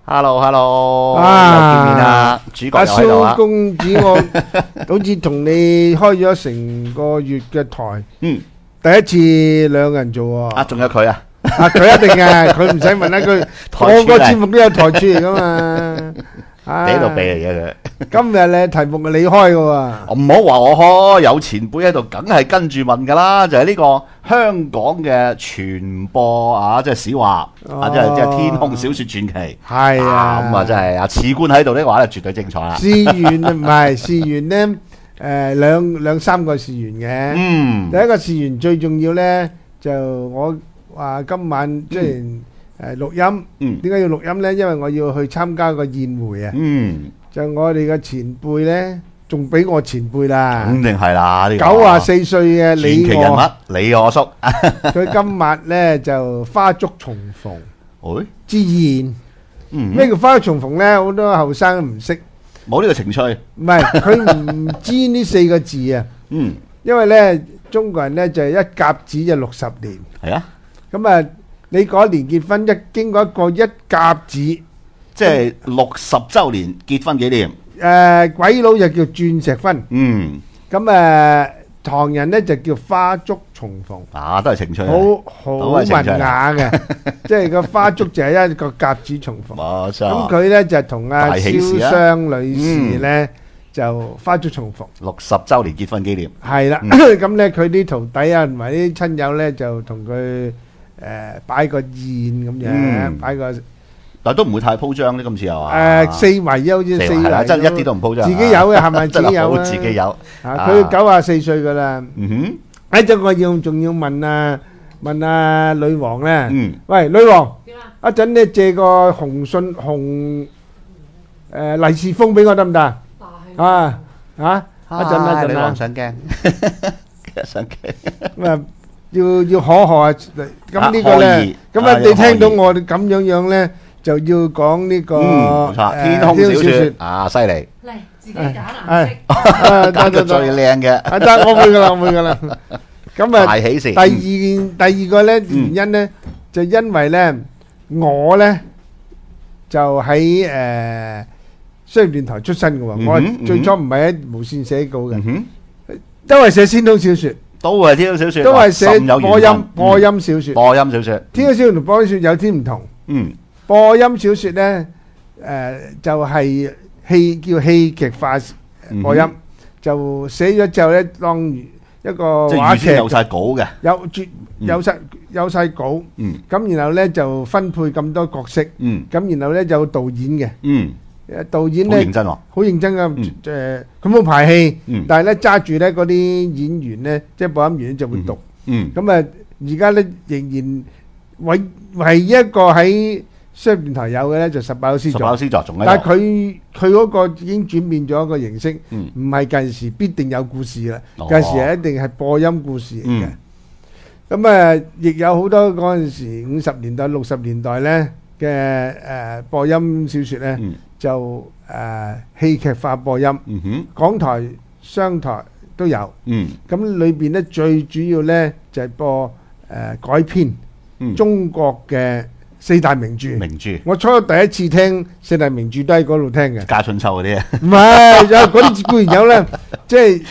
Hello， 啊又見面啦，主角阿又喺度啊。 蘇公子，我好似同你開咗成個月嘅台， 嗯， 第一次兩個人做喎。 啊，仲有佢啊， 佢一定嘅，佢唔使問啦，佢台柱嚟個個節目都有台柱嚟噶嘛。 喺度避嚟嘅佢。 今日咧題目係你開嘅喎。 唔好話我開，有前輩喺度，梗係跟住問㗎啦。就係呢個香港嘅傳播啊，即係史話啊，即係天空小説傳奇。 係啊， 咁啊，真係啊，次官喺度呢個話咧，絕對精彩啦。 試完唔係試完咧，兩三個試完嘅。 嗯第一個試完最重要咧，就我話今晚即係錄音。點解要錄音咧？因為我要去參加個宴會啊。就我哋嘅前輩咧，仲比我前輩啦。 肯定係啦，呢個 94歲嘅傳奇人物李我叔。 佢今日咧就花燭重逢誒， 之宴。咩叫花燭重逢咧？好多後生都唔識， 冇呢個情趣。 唔係佢唔知呢4個字啊。因為咧中國人咧就係一甲子就60年。 係啊， 咁啊，你嗰年結婚經過一個一甲子， 即係60週年結婚紀念。 鬼佬就叫鑽石婚。咁唐人咧就叫花燭重逢。 啊，都係情趣。 好文雅嘅，即係個花燭就係一個甲子重逢。 冇錯。 咁佢咧就同阿蕭湘女士咧就花燭重逢。 60週年結婚紀念。 係啦，咁咧佢啲徒弟啊同埋啲親友咧就同佢擺個宴咁樣，擺個。 但都唔會太鋪張呢，今次又話。 四圍好似四圍， 真係一啲都唔鋪張。 自己有嘅係咪？自己有啊， 自己有。 佢94歲噶啦。一陣我仲要問阿女王咧。喂，女王，一陣咧借個紅利是封俾我得唔得？啊，一陣。 女王上鏡，上鏡。 咁啊，要可賀啊！咁呢個咧，咁啊，你聽到我哋咁樣咧？就要講呢個冇錯，天空小説啊，犀利！ 嚟自己揀顏色， 揀個最靚嘅。 得我會噶啦。咁啊， 大喜事。 第二個咧原因咧，就因為咧我咧就喺商業電台出身嘅喎。我最初唔係喺無線寫稿嘅，都係寫天空小説， 都係天空小説， 都係寫播音小説。 播音小説， 天空小説同播音小説有啲唔同。播音小説咧，就係叫戲劇化播音，就寫咗之後咧，當一個話劇， 有曬稿嘅， 有曬稿，咁然後咧就分配咁多角色，咁然後咧有導演嘅，導演咧好認真嘅，佢冇排戲，但係咧揸住咧嗰啲演員咧，即係播音員就會讀，咁啊而家咧仍然唯一一個喺商業電台有嘅咧就18樓 C 座，但係佢嗰個已經轉變咗一個形式，唔係近時必定有故事啦，近時係一定係播音故事嚟嘅。咁亦有好多嗰陣時50年代、60年代咧嘅播音小説咧，就戲劇化播音，港台、商台都有。咁裏邊咧最主要咧就係播改編中國嘅4大名著，我初第一次聽4大名著都喺嗰度聽嘅， 《家春秋》嗰啲啊， 唔係，有嗰啲固然有啦，即係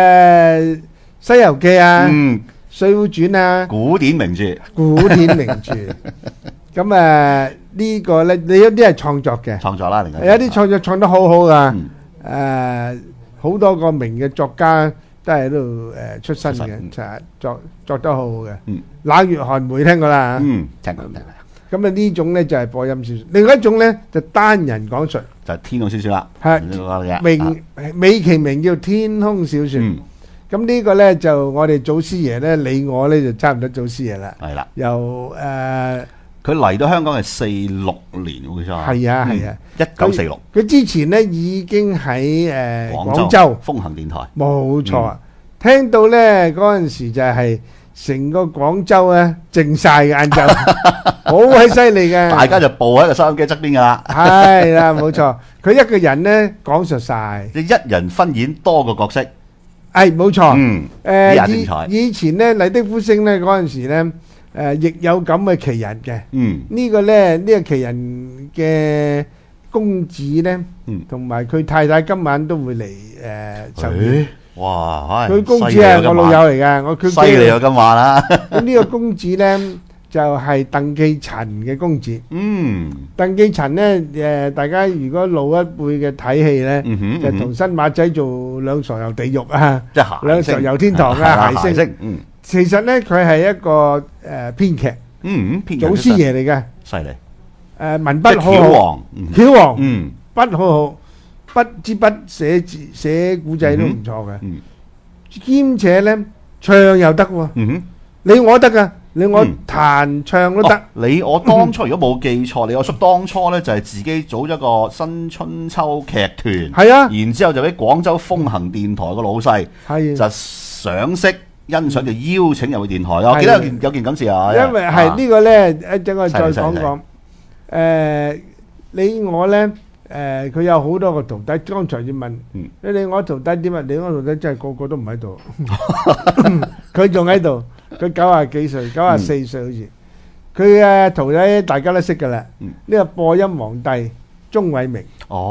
《西遊記》啊，《水滸傳》啊， 古典名著。 咁呢個咧，你有啲係創作嘅， 創作啦， 有啲創作創得好好噶，好多個名嘅作家都係喺度出身嘅，作得好好嘅。冷月寒梅聽過啦嚇， 聽過。 咁呢種咧就係播音小説，另外一種咧就單人講述， 就天空小説啦。 美其名叫天空小説。咁呢個咧就我哋祖師爺咧，你我咧就差唔多祖師爺啦。 係啦， 由佢嚟到香港係46年好似係啊 ，1946。 佢之前咧已經喺廣州風行電台， 冇錯。聽到咧嗰陣時就係成個廣州咧靜曬嘅晏晝，好鬼犀利嘅。 大家就步喺個收音機側邊㗎啦。 係啦，冇錯。佢一個人咧講述曬， 即一人分演多個角色。 冇錯。以前咧麗的呼聲咧嗰陣時咧亦有咁嘅奇人嘅。呢個咧，呢個奇人嘅公子咧，同埋佢太太今晚都會嚟籌宴。 哇！ 佢公子係我老友嚟㗎，佢犀利啊！今晚啦， 咁呢個公子咧就係鄧寄塵嘅公子。鄧寄塵咧大家如果老一輩嘅睇戲咧，就同新馬仔做兩傻遊地獄啊，兩傻遊天堂啊，諧星。其實咧佢係一個編劇，祖師爺嚟嘅， 犀利。 文筆好好，巧王，筆好好，筆支筆寫字寫古仔都唔錯嘅，兼且咧唱又得喎，你我得噶，你我彈唱都得。 你我當初如果冇記錯，你我叔當初咧就係自己組咗個新春秋劇團， 係啊， 然之後就俾廣州風行電台個老細就賞識欣賞就邀請入去電台。我記得有件咁事啊， 因為係呢個咧，一陣我再講講。你我咧，佢有好多個徒弟。剛才要問你我徒弟點啊？你我徒弟真係個個都唔喺度，佢仲喺度。佢90幾歲，94歲好似。佢嘅徒弟大家都識㗎啦。呢個播音皇帝鐘偉明，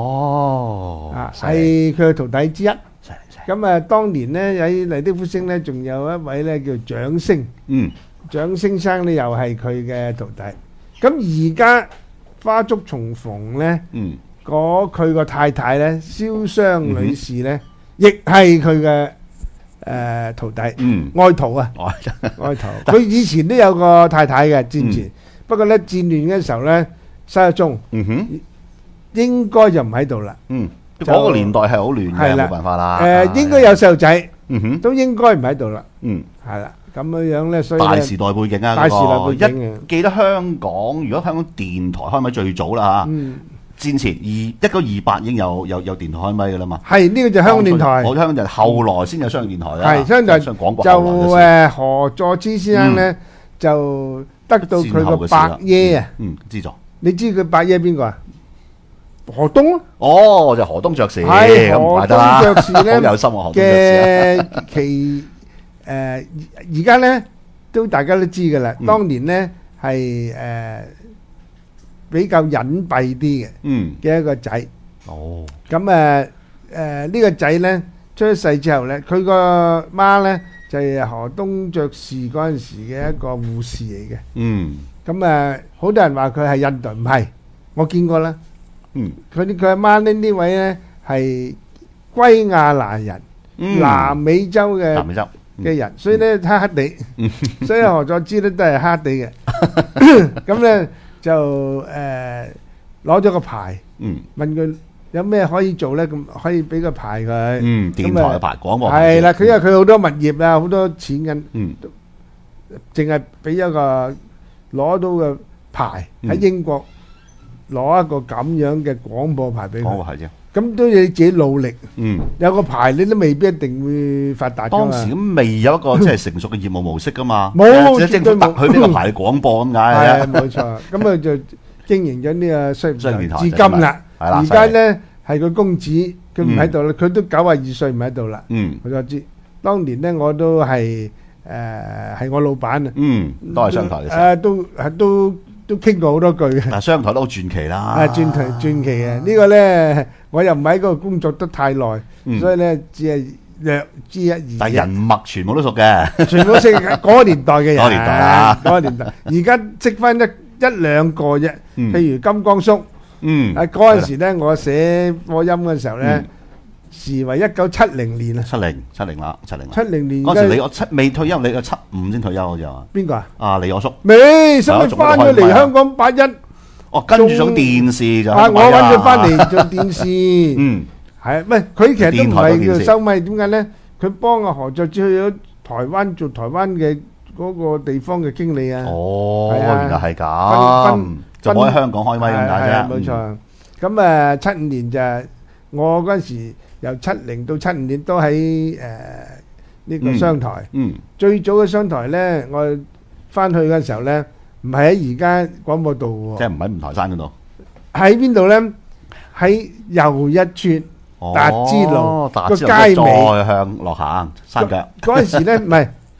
係佢嘅徒弟之一。咁啊，當年咧喺麗的呼聲咧，仲有一位咧叫蔣星，蔣星生咧又係佢嘅徒弟。咁而家花燭重逢咧，佢個太太咧，蕭湘女士咧，亦係佢嘅徒弟，愛徒啊，愛徒。佢以前都有個太太嘅戰前，不過咧戰亂嘅時候咧失咗蹤，應該就唔喺度啦。 嗰個年代係好亂嘅，冇辦法啦。 應該有細路仔，都應該唔喺度啦。係啦。咁樣咧，所以大時代背景啊， 大時代背景一記得香港，如果香港電台開咪最早啦嚇，戰前1928已經有電台開咪嘅啦嘛。 係呢個就香港電台， 我香港就後來先有商業電台啦。 係商業就廣播何佐芝先生咧就得到佢個伯爺啊， 資助。你知佢伯爺邊個啊？何東啊？ 哦，就何東爵士， 係何東爵士咧， 好有心啊！何東嘅其而家咧都大家都知㗎啦。當年咧係比較隱蔽啲嘅一個仔。咁呢個仔咧出咗世之後咧，佢個媽咧就係何東爵士嗰陣時嘅一個護士嚟嘅。咁好多人話佢係印度，唔係，我見過啦。佢阿媽呢位咧係圭亞那人，南美洲嘅人，所以咧黑黑地，所以何佐芝咧都係黑地嘅。咁咧就攞咗個牌，問佢有咩可以做咧？咁可以俾個牌佢。 電台嘅牌，廣播係啦，佢因為佢好多物業啊，好多錢嘅，淨係俾一個攞到嘅牌喺英國攞一個咁樣嘅廣播牌俾佢。廣播牌啫。咁都要你自己努力，有個牌你都未必一定會發達㗎嘛。 當時咁未有一個即係成熟嘅業務模式㗎嘛， 冇， 政府特許呢個牌廣播咁解係冇錯。咁啊就經營咗呢個商業電台至今啦。而家咧係個公子，佢唔喺度啦，佢都92歲唔喺度啦。我就知，當年咧我都係係我老闆啊。 都係商台嘅時候。 都傾過好多句嘅。 但係商台都好傳奇啦。 傳奇嘅呢個咧，我又唔喺嗰度工作得太耐，所以咧只係略知一二。 但係人脈全部都熟嘅， 全部識嗰個年代嘅人。 嗰個年代啦， 嗰個年代。而家識翻一兩個啫，譬如金剛叔。嗰陣時咧，我寫播音嘅時候咧，時為1970年啊。 70啦 ，70年。 嗰時你我未退休，你75先退休好似係。 邊個啊？ 啊，李我叔。 未，所以翻咗嚟香港81。 跟住上電視就。 我揾佢翻嚟做電視。係，唔係佢其實都唔係叫收咪？點解咧？佢幫阿何佐芝去咗台灣做台灣嘅嗰個地方嘅經理啊。 原來係咁。就我喺香港開咪咁解啫。 冇錯。咁75年就我嗰陣時由70到75年都喺呢個商台。最早嘅商台咧，我翻去嘅時候咧，唔係喺而家廣播道喎。即係唔喺五台山嗰度。 喺邊度咧？喺又一村達之路個街尾， 再向落行山腳。 嗰陣時咧，唔係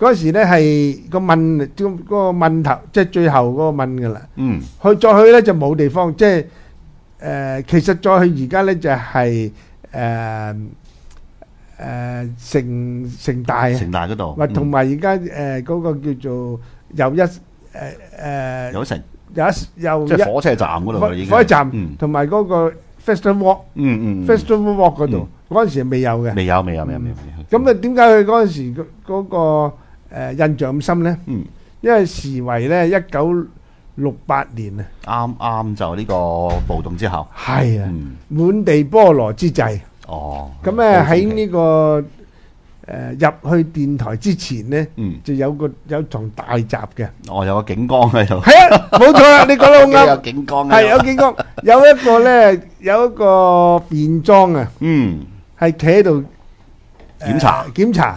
嗰時咧係個問嗰個問頭，即係最後嗰個問噶啦。去再去咧就冇地方，即係其實再去而家咧就係城大啊， 城大嗰度， 或同埋而家嗰個叫做又一即係火車站嗰度已經。 火車站同埋嗰個 Festival Walk，Festival Walk 嗰度嗰陣時未有嘅。 未有。 咁啊，點解佢嗰陣時嗰個印象咁深咧？因為時為咧1968年啊， 啱就呢個暴動之後。 係啊，滿地菠蘿之際。咁咧喺呢個入去電台之前咧，就有場大閘嘅。有個警崗喺度。係啊，冇錯啦，你講得好啱。有警崗。係有警崗，有一個咧，有一個便裝啊。係企喺度檢查。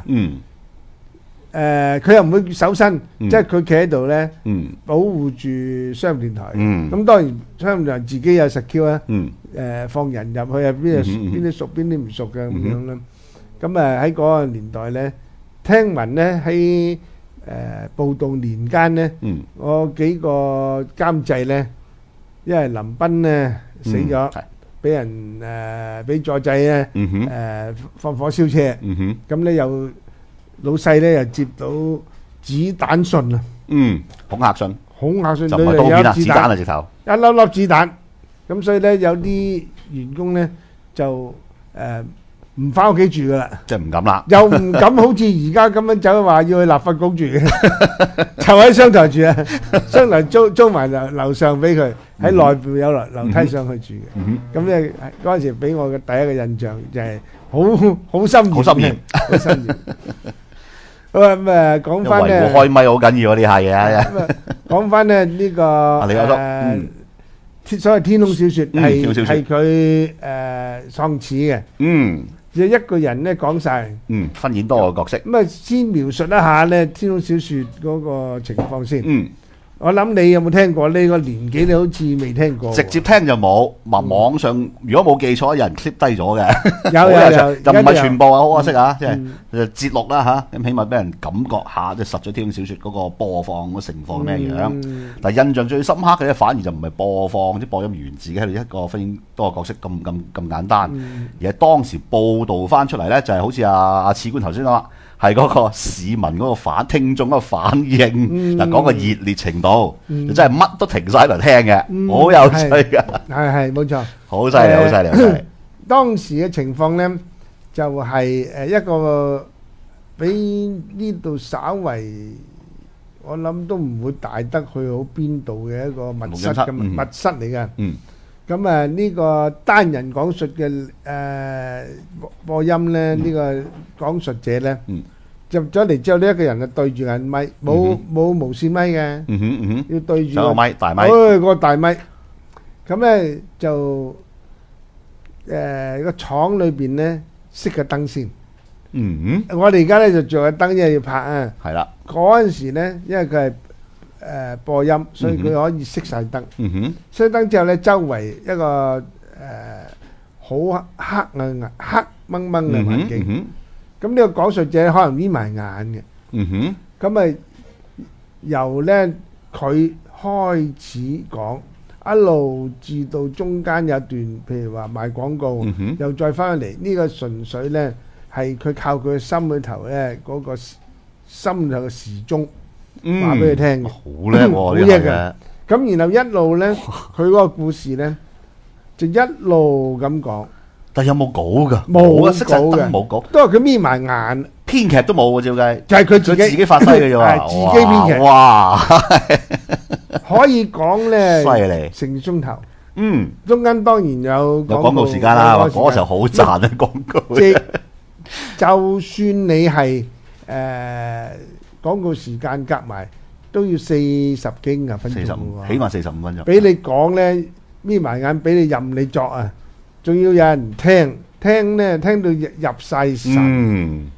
佢又唔會搜身，即係佢企喺度咧，保護住商業電台。咁當然商業電台自己有 secure 啦。放人入去啊，邊啲熟邊啲唔熟嘅咁樣啦。咁喺嗰個年代咧，聽聞咧喺暴動年間咧，我幾個監製咧，因為林彬咧死咗，俾人俾助制咧放火燒車，咁咧又老細咧又接到子彈信啊，恐嚇信就唔係刀片啦，子彈啊直頭， 一粒粒子彈，咁所以咧有啲員工咧就唔翻屋企住噶啦， 即係唔敢啦， 又唔敢好似而家咁樣走話要去立法局住嘅，就喺商台住啊，商台租埋樓上俾佢，喺內部有樓梯上去住嘅。咁咧嗰陣時俾我嘅第一個印象就係好深遠。好啊，咁啊講翻咧， 維護開咪好緊要啊呢下嘢。 講翻咧呢個所謂天空小說係佢創始嘅。就一個人咧講晒， 分演多個角色。 咁啊，先描述一下咧天空小說嗰個情況先。我諗你有冇聽過？呢個年紀你好似未聽過。 直接聽就冇，網上如果冇記錯，有人 clip 低咗嘅。 有， 就唔係全部啊，好可惜啊，即係節錄啦嚇。咁起碼俾人感覺下，即係實咗天空小說嗰個播放嗰情況咩樣。但係印象最深刻嘅咧，反而就唔係播放啲播音員自己喺度一個分演多個角色咁簡單，而係當時報導翻出嚟咧，就係好似阿次官頭先講，係嗰個市民嗰個聽眾嗰個反應，嗱講個熱烈程度，就真係乜都停晒喺度聽嘅，好有趣㗎。 係冇錯， 好犀利，好犀利。 當時嘅情況咧，就係一個比呢度稍為，我諗都唔會大得去好邊度嘅一個密室咁密室嚟嘅。咁啊呢個單人講述嘅播音咧，呢個講述者咧入咗嚟之後，呢一個人就對住人咪，冇無線咪嘅，要對住個咪大咪，個大咪。咁咧就個廠裏邊咧熄個燈先。我哋而家咧就做個燈，因為要拍啊。係啦。嗰陣時咧，因為佢係播音，所以佢可以熄晒燈。熄燈之後咧，周圍一個好黑啊黑掹掹嘅環境。咁呢個講述者可能眯埋眼嘅。咁咪由咧佢開始講，一路至到中間有段，譬如話賣廣告，又再翻嚟。呢個純粹咧係佢靠佢嘅心裏頭咧嗰個心裏頭嘅時鐘話俾佢聽嘅。好叻喎，好叻嘅。咁然後一路咧，佢嗰個故事咧就一路咁講。 但有冇稿㗎？ 冇啊，熄晒燈冇稿， 都係佢眯埋眼， 編劇都冇喎，照計就係佢自己發揮嘅啫喎， 自己編劇。 哇，可以講咧， 犀利， 成鐘頭。中間當然有廣告時間啦，嗰時候好賺啊廣告。 就算你係廣告時間夾埋，都要40幾50分鐘喎， 起碼45分鐘。 俾你講咧，眯埋眼俾你任你作啊！仲要有人聽咧，聽到入晒神。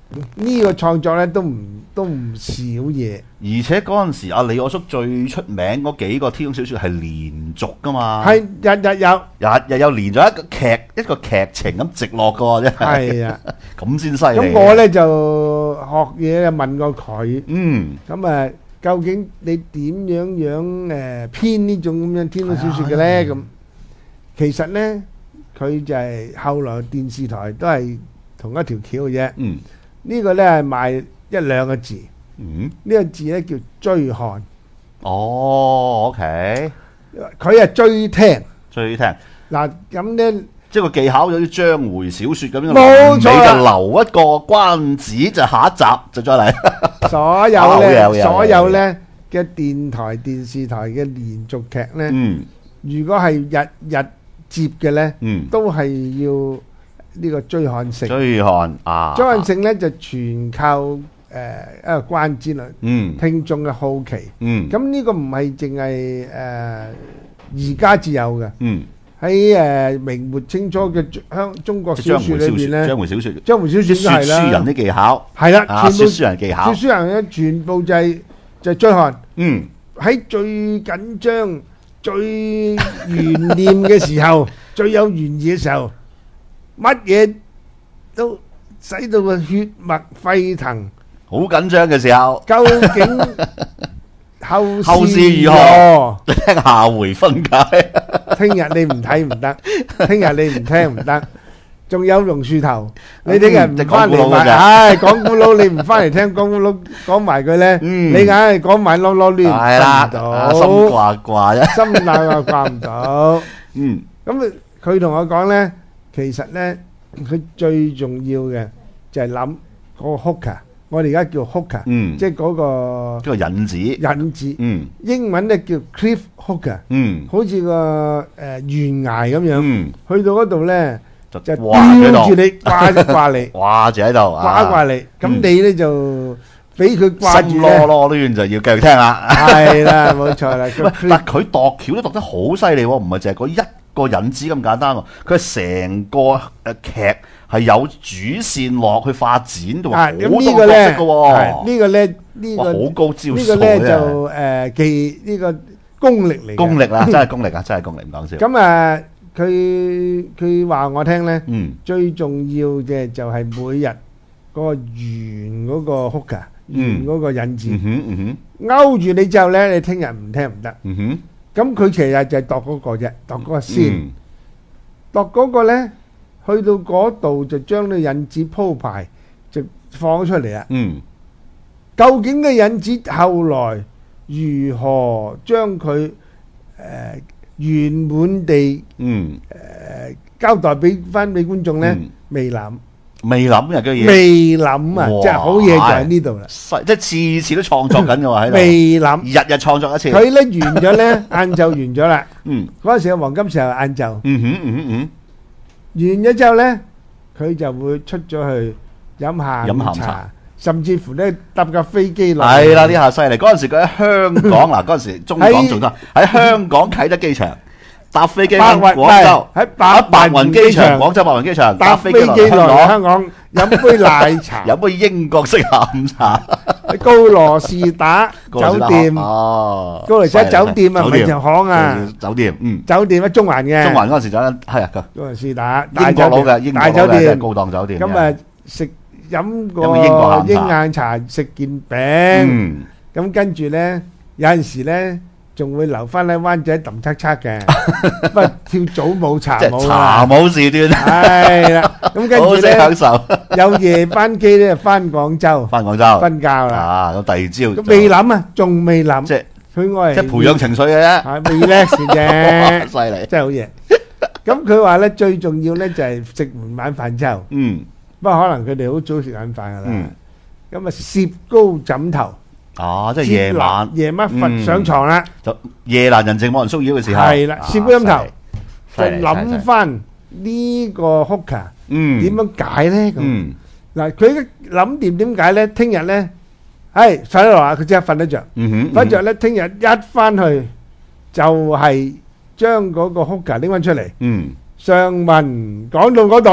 呢個創作咧都唔少嘢。 而且嗰陣時阿李我叔最出名嗰幾個 T 小說係連續噶嘛， 係日有， 日有連咗一個劇情咁直落噶喎，真係。係啊，咁先犀利。 咁我咧就學嘢問過佢，咁究竟你點樣編呢種咁樣 T 小說嘅咧？咁其實咧佢就係後來電視台都係同一條橋嘅啫。呢個咧係賣一兩個字。呢個字咧叫追看。 哦 ，OK。 佢係追聽。嗱咁咧， 即係個技巧好似章回小說咁樣， 冇錯啦， 你就留一個關子，就下一集就再嚟。 所有咧嘅電台、電視台嘅連續劇咧，如果係日日接嘅咧，都係要呢個追看性。追看性咧就全靠一個關之律，聽眾嘅好奇。咁呢個唔係淨係而家至有嘅。喺明末清初嘅中國小說裏邊咧，章回小說都係啦。書人啲技巧係啦，書人技巧，書人咧全部就係追看。喺最緊張、最懸念嘅時候，最有懸疑嘅時候，乜嘢都使到個血脈沸騰。好緊張嘅時候，究竟後事如何？聽下回分解。聽日你唔睇唔得，聽日你唔聽唔得。仲有榕樹頭，你聽日唔翻嚟埋，講古佬你唔翻嚟聽講古佬講埋佢咧，你硬係講埋囉囉攣，係啦，心掛掛啫，心掛唔到。咁佢同我講咧，其實咧佢最重要嘅就係諗嗰個 hooker。我哋而家叫 hooker，即係嗰個引子，英文咧叫 cliff hooker，好似個懸崖咁樣，去到嗰度咧就吊住你掛你，掛住喺度，掛你，咁你咧就俾佢掛住咧，攣就要繼續聽啦。係啦，冇錯啦。但佢度橋都度得好犀利喎，唔係淨係嗰一個引子咁簡單喎，佢係成個劇。係有主線落去發展到好多角色嘅喎，呢個咧好高招數嘅。呢個咧就技呢個功力嚟嘅。功力啦，真係功力啊，真係功力唔講笑。咁佢話我聽咧，最重要嘅就係每日嗰個圓嗰個 hooker，圓嗰個引子，勾住你之後咧，你聽日唔聽唔得。咁佢其實就係度嗰個啫，度嗰個先，度嗰個咧。去到嗰度就將啲引子鋪排就放咗出嚟啦。究竟嘅引子後來如何將佢圓滿地交代俾翻俾觀眾咧？未諗嘅嘢，未諗啊！即係好嘢就喺呢度啦。即係次次都創作緊嘅喎喺度。未諗，日日創作一次。佢咧完咗咧，晏晝完咗啦。嗰陣時嘅黃金時候晏晝。完咗之後咧，佢就會出咗去飲下午茶，甚至乎咧搭架飛機落。係啦，呢下犀利！嗰陣時佢喺香港嗱，嗰陣時中港仲得喺香港啟德機場搭飛機翻廣州，喺白雲機場，廣州白雲機場搭飛機落香港，飲杯奶茶，飲杯英國式下午茶。喺高羅士打酒店，高羅士打酒店啊，唔係條巷啊，酒店，酒店喺中環嘅，中環嗰陣時就係啊，高羅士打英國佬嘅英國酒店，高檔酒店。咁啊食飲個英晏茶，食件餅，咁跟住咧有陣時咧仲會留翻喺灣仔揼測測嘅，不過跳早舞茶舞啊，茶舞時段係啦，咁跟住咧享受有夜班機咧翻廣州瞓覺啦。啊，咁第二朝未諗啊，仲未諗，即係佢愛即係培養情緒嘅啫，係 relax 嘅啫，犀利，真係好嘢。咁佢話咧最重要咧就係食完晚飯之後，不過可能佢哋好早食晚飯噶啦，咁啊攝高枕頭。哦，即係夜晚瞓上床啦，就夜闌人靜冇人騷擾嘅時候，係啦，攝高枕頭就諗翻呢個 hooker 點樣解咧？咁嗱，佢諗掂點解咧？聽日咧，係瞓得落啊，佢即刻瞓得着，瞓着咧，聽日一翻去就係將嗰個 hooker 拎翻出嚟，上文講到嗰度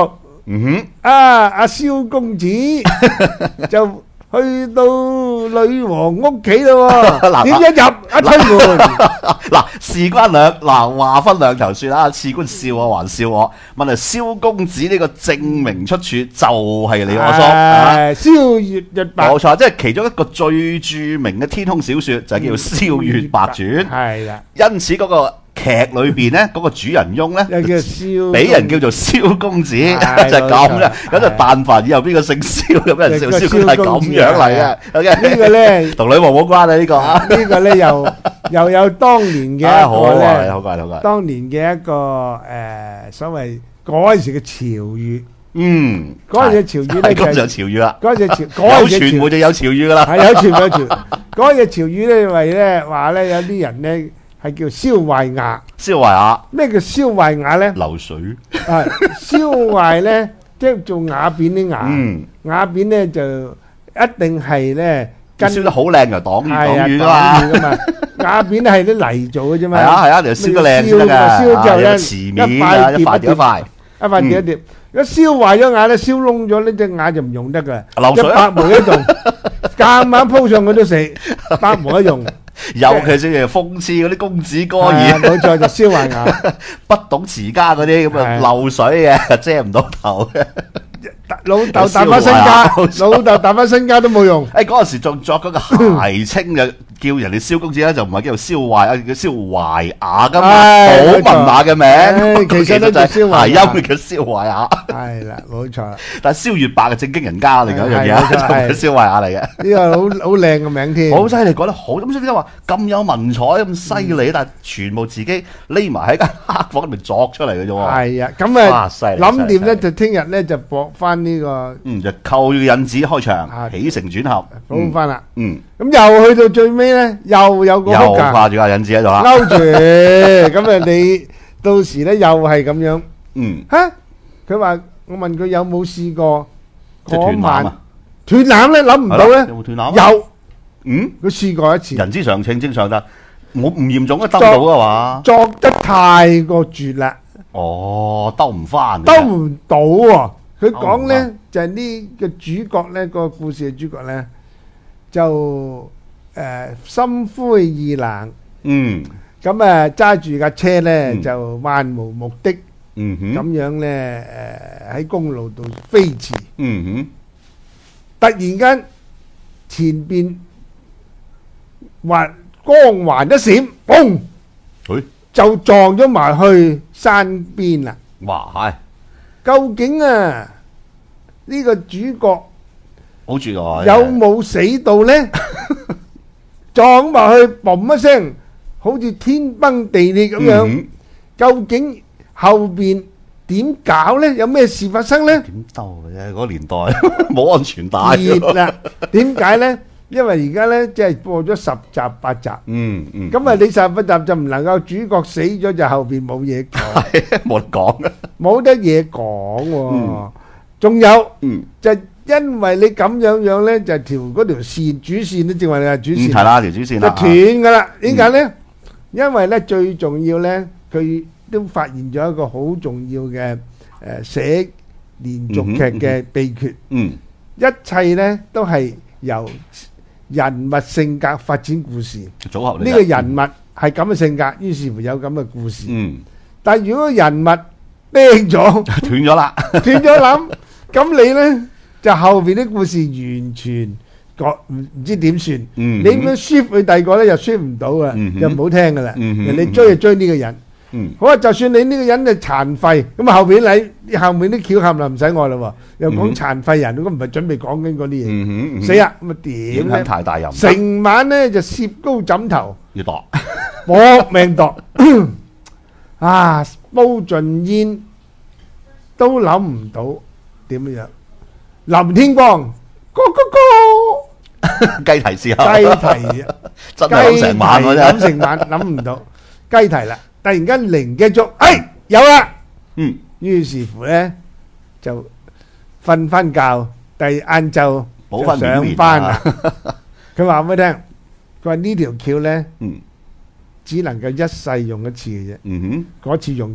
阿蕭公子就去到女王屋企咯喎，點一入一推門， 嗱，事關話分兩頭說啦，次官笑我還笑我，問蕭公子呢個正名出處就係你我叔， 蕭月白， 冇錯，即係其中一個最著名嘅天空小說就係叫《蕭月白傳》， 係啦， 因此嗰個劇裏邊咧，嗰個主人翁咧， 又叫蕭， 俾人叫做蕭公子，就係咁啦。咁就但凡以後邊個姓蕭，咁俾人笑蕭公係咁樣嚟嘅。OK， 呢個咧同女王冇關啊，呢個啊， 呢個咧又有當年嘅一個咧， 好怪， 當年嘅一個所謂嗰陣時嘅潮語。嗰陣時潮語咧就係潮語啦。 嗰陣時潮， 有傳媒就有潮語噶啦。 係有傳。嗰陣時潮語咧，因為咧話咧有啲人咧。係叫燒壞牙， 燒壞牙咩叫燒壞牙咧？ 流水啊，燒壞咧，即係做瓦片啲牙，瓦片咧就一定係咧燒得好靚嘅擋雨噶嘛， 瓦片係啲泥做嘅啫嘛， 係啊，你燒得靚先得㗎， 燒之後咧瓷面啊，一塊疊一疊，如果燒壞咗牙咧，燒窿咗呢隻牙就唔用得㗎， 流水百無一用，夾硬鋪上去都死，百無一用。 尤其是係諷刺嗰啲公子哥兒， 冇錯就燒壞牙， 不懂持家嗰啲咁啊漏水嘅，遮唔到頭嘅。 老豆大把身家，老豆大把身家都冇用。 嗰陣時仲作嗰個諧稱嘅，叫人哋蕭公子咧，就唔係叫做蕭壞啊，叫蕭懷雅噶嘛，好文雅嘅名。 其實都就係蕭懷雅， 諧音叫蕭懷雅。 係啦，冇錯啦。 但係蕭月白嘅正經人家嚟嘅一樣嘢，就係蕭懷雅嚟嘅。 呢個好靚嘅名添， 好犀利，講得好。咁所以點解話咁有文采咁犀利？但係全部自己匿埋喺間黑房裏面作出嚟嘅啫喎。係啊，咁啊諗掂咧，就聽日咧就播翻呢個， 就扣引子開場，起承轉合， 補翻啦。咁又去到最尾咧，又有個又掛住阿引子喺度啦， 勾住。咁啊，你到時咧又係咁樣。嚇，佢話我問佢有冇試過嗰晚斷纜咧，諗唔到咧。 有冇斷纜？ 有。佢試過一次。 人之常情，正常，但我唔嚴重都兜到嘅話， 作得太過絕啦。 哦，兜唔翻， 兜唔到喎。佢講咧就係呢個主角咧，個故事嘅主角咧就心灰意冷。咁啊揸住架車咧就漫無目的，咁樣咧喺公路度飛馳。突然間前邊光環一閃，嘣，就撞咗埋去山邊啦。 哇，係！ 究竟啊呢個主角好絕喎， 有冇死到呢？撞埋去，嘣一聲，好似天崩地裂咁樣。究竟後邊點搞呢？有咩事發生呢？ 點兜嘅啫？嗰個年代冇安全帶。 熱啦，點解呢？因為而家呢，即係播咗10集8集。咁啊，你18集就唔能夠主角死咗就後邊冇嘢講， 冇得講， 冇得嘢講喎。仲有，就因為你咁樣呢，就嗰條線主線都正話你話主線， 係啦，條主線就斷噶啦。點解呢？因為呢最重要呢，佢都發現咗一個好重要嘅寫連續劇嘅秘訣。一切呢都係由人物性格發展故事， 組合呢個人物係咁嘅性格，於是乎有咁嘅故事。但係如果人物釘咗， 斷咗啦， 斷咗諗，咁你呢就後邊啲故事完全唔知點算。你咁樣 shift 去第二個呢又 shift 唔到噶，又唔好聽噶啦。人哋追就追呢個人。好啊，就算你呢個人係殘廢，咁啊後邊你後面啲橋冚啦唔使愛啦喎，又講殘廢人，咁唔係準備講緊嗰啲嘢，死啦！咁啊點咧？ 影響太大又成晚咧就攝高枕頭， 要度搏命度啊！煲盡煙都諗唔到點樣。林天光，咕咕咕， 雞啼試下， 雞啼啊！ 真係諗成晚喎， 諗成晚諗唔到雞啼啦。突然間靈機一觸，有啦，於是乎咧就瞓翻覺，第二晏晝就上班啦。佢話俾我聽，佢話呢條橋咧，只能夠一世用一次嘅啫。嗰次用咗啦，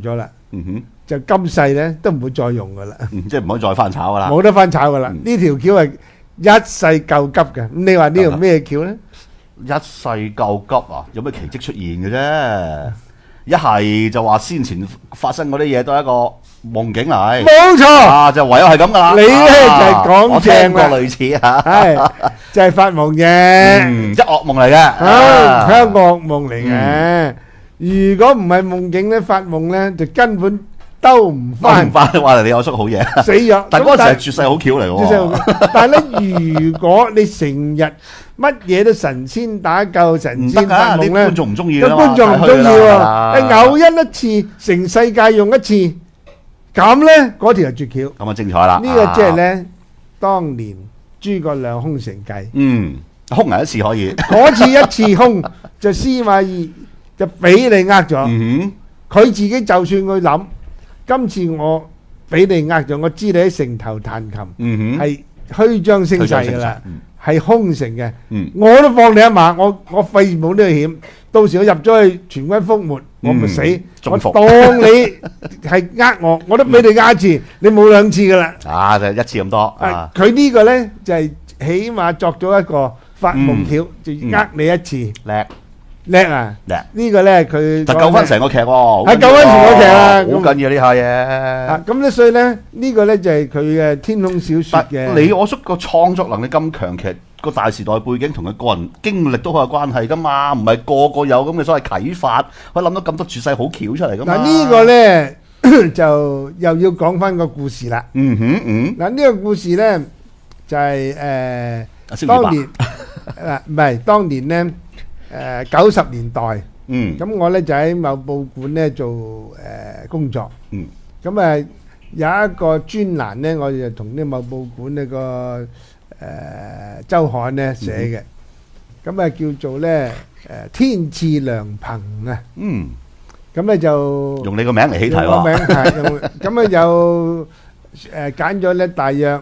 就今世咧都唔會再用噶啦， 即係唔可以再翻炒噶啦， 冇得翻炒噶啦。呢條橋係一世救急嘅。咁你話呢條咩橋咧？ 一世救急啊！有咩奇蹟出現嘅啫？一係就話先前發生嗰啲嘢都係一個夢境嚟， 冇錯就唯有係咁噶啦。 你咧就係講正啦， 我聽過類似啊， 係就係發夢嘅， 即係噩夢嚟嘅， 係噩夢嚟嘅。如果唔係夢境咧，發夢咧就根本兜唔翻。 話嚟你阿叔好嘢， 死咗。 但嗰陣時係絕世好橋嚟喎。 但係咧，如果你成日乜嘢都神仙打救、神仙發夢咧， 觀眾唔中意， 觀眾唔中意喎。你偶因一次，成世界用一次，咁咧嗰條係絕橋。 咁啊精彩啦！ 呢個即係咧，當年諸葛亮空城計。 空人一次可以， 嗰次一次空就司馬懿就俾你呃咗。佢自己就算佢諗，今次我俾你呃咗，我知你喺城頭彈琴，係虛張聲勢噶啦。係空城嘅，我都放你一馬，我費冇呢個險，到時我入咗去全軍覆沒，我咪死，我當你係呃我都俾你呃一次，你冇兩次噶啦， 就一次咁多。 佢呢個咧就係起碼作咗一個發夢橋，就呃你一次，叻啊！呢個咧佢就救翻成個劇喎， 係救翻成個劇啊， 好緊要呢下嘢。 咁咧所以咧呢個咧就係佢嘅天空小説嘅。 你我叔個創作能力咁強，其實個大時代背景同佢個人經歷都好有關係噶嘛，唔係個個有咁嘅所謂啟發，可以諗到咁多絕世好橋出嚟噶嘛。 嗱呢個咧就又要講翻個故事啦。嗱呢個故事咧就係當年唔係當年咧。90年代，咁我咧就喺某報館咧做工作，咁有一個專欄咧，我就同呢某報館呢個周刊咧寫嘅，咁叫做咧天賜良朋啊，咁咧就用你個名嚟起題喎， 用個名係，咁就揀咗咧大約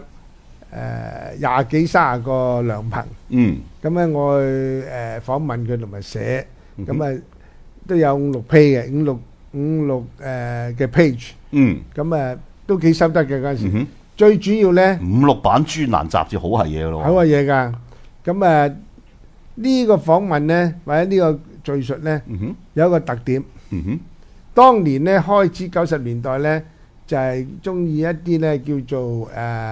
20幾30個良朋。咁咧我去訪問佢同埋寫，咁都有5-6篇嘅5-6嘅 page，咁都幾收得嘅嗰陣時。最主要咧 5-6版專欄雜誌好係嘢咯， 好係嘢㗎。咁呢個訪問咧或者呢個敘述咧，有一個特點。當年咧開始90年代咧就係中意一啲咧叫做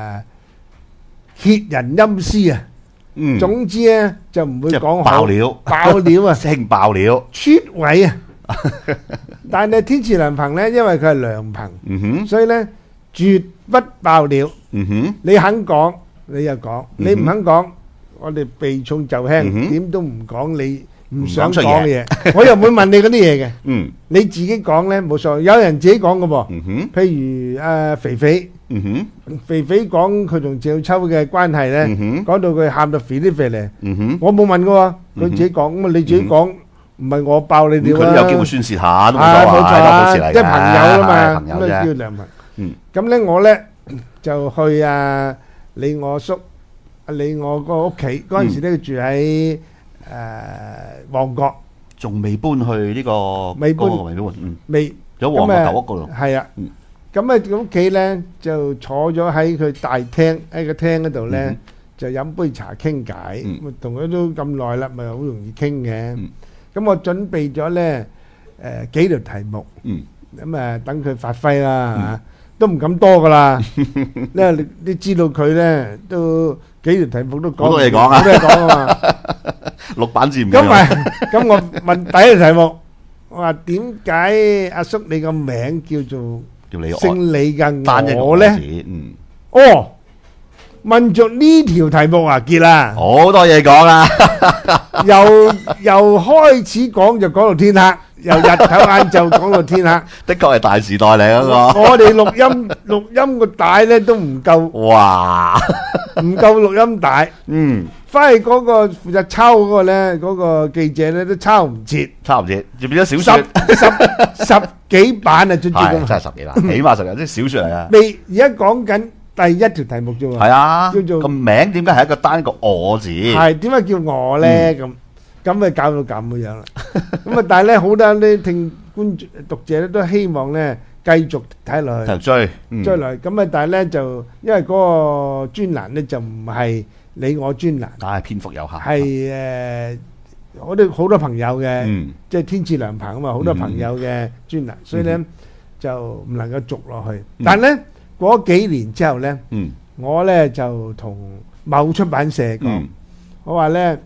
揭人陰私啊。總之咧就唔會講爆料啊，興爆料， 出位啊！但係天賜良朋咧，因為佢係良朋，所以咧絕不爆料。你肯講你就講，你唔肯講，我哋避重就輕，點都唔講你唔想講嘅嘢。我又唔會問你嗰啲嘢嘅。你自己講咧冇錯，有人自己講嘅噃。譬如肥肥。肥肥講佢同趙秋嘅關係咧，講到佢喊到肥啲肥嚟，我冇問嘅喎，佢自己講，咁啊你自己講，唔係我爆你料啦。 佢都有機會宣泄下，都冇錯， 冇事嚟嘅， 即係朋友啦嘛， 咁啊叫良朋。咁咧我咧就去李我叔，李我個屋企嗰陣時咧，佢住喺旺角， 仲未搬去呢個未搬， 未有旺角舊屋嗰度。 係啊。咁屋企咧就坐咗喺佢大廳，喺個廳嗰度咧就飲杯茶傾偈，同佢都咁耐啦，咪好容易傾嘅。咁我準備咗咧幾條題目，咁等佢發揮啦嚇，都唔敢多噶啦，因為你知道佢咧都幾條題目都講好多嘢講啊，好多嘢講啊嘛 ，6版字唔夠。咁我問第一條題目，我話點解阿叔你個名叫做姓李嘅我咧？問着呢條題目啊，傑啦， 好多嘢講啦， 由開始講就講到天黑，由日頭晏晝講到天黑， 的確係大時代嚟嗰個。 我哋錄音個帶咧都唔夠， 哇， 唔夠錄音帶。翻去嗰個負責抄嗰個咧，嗰個記者咧都抄唔切， 就變咗小説， 十幾版啊，真係真係10幾版，起碼10幾，即係小説嚟啊！ 而家講緊第一條題目啫喎， 係啊， 叫做個名點解係一個單個我字？ 係點解叫我咧？咁咪搞到咁嘅樣啦。咁但係咧好多啲讀者咧都希望咧繼續睇落去，追落去。咁啊，但係咧就因為嗰個專欄咧就唔係你我專欄， 但係篇幅有限， 係我哋好多朋友嘅，即係天賜良朋啊嘛，好多朋友嘅專欄，所以咧就唔能夠續落去。但係咧過咗幾年之後咧，我咧就同某出版社講，我話咧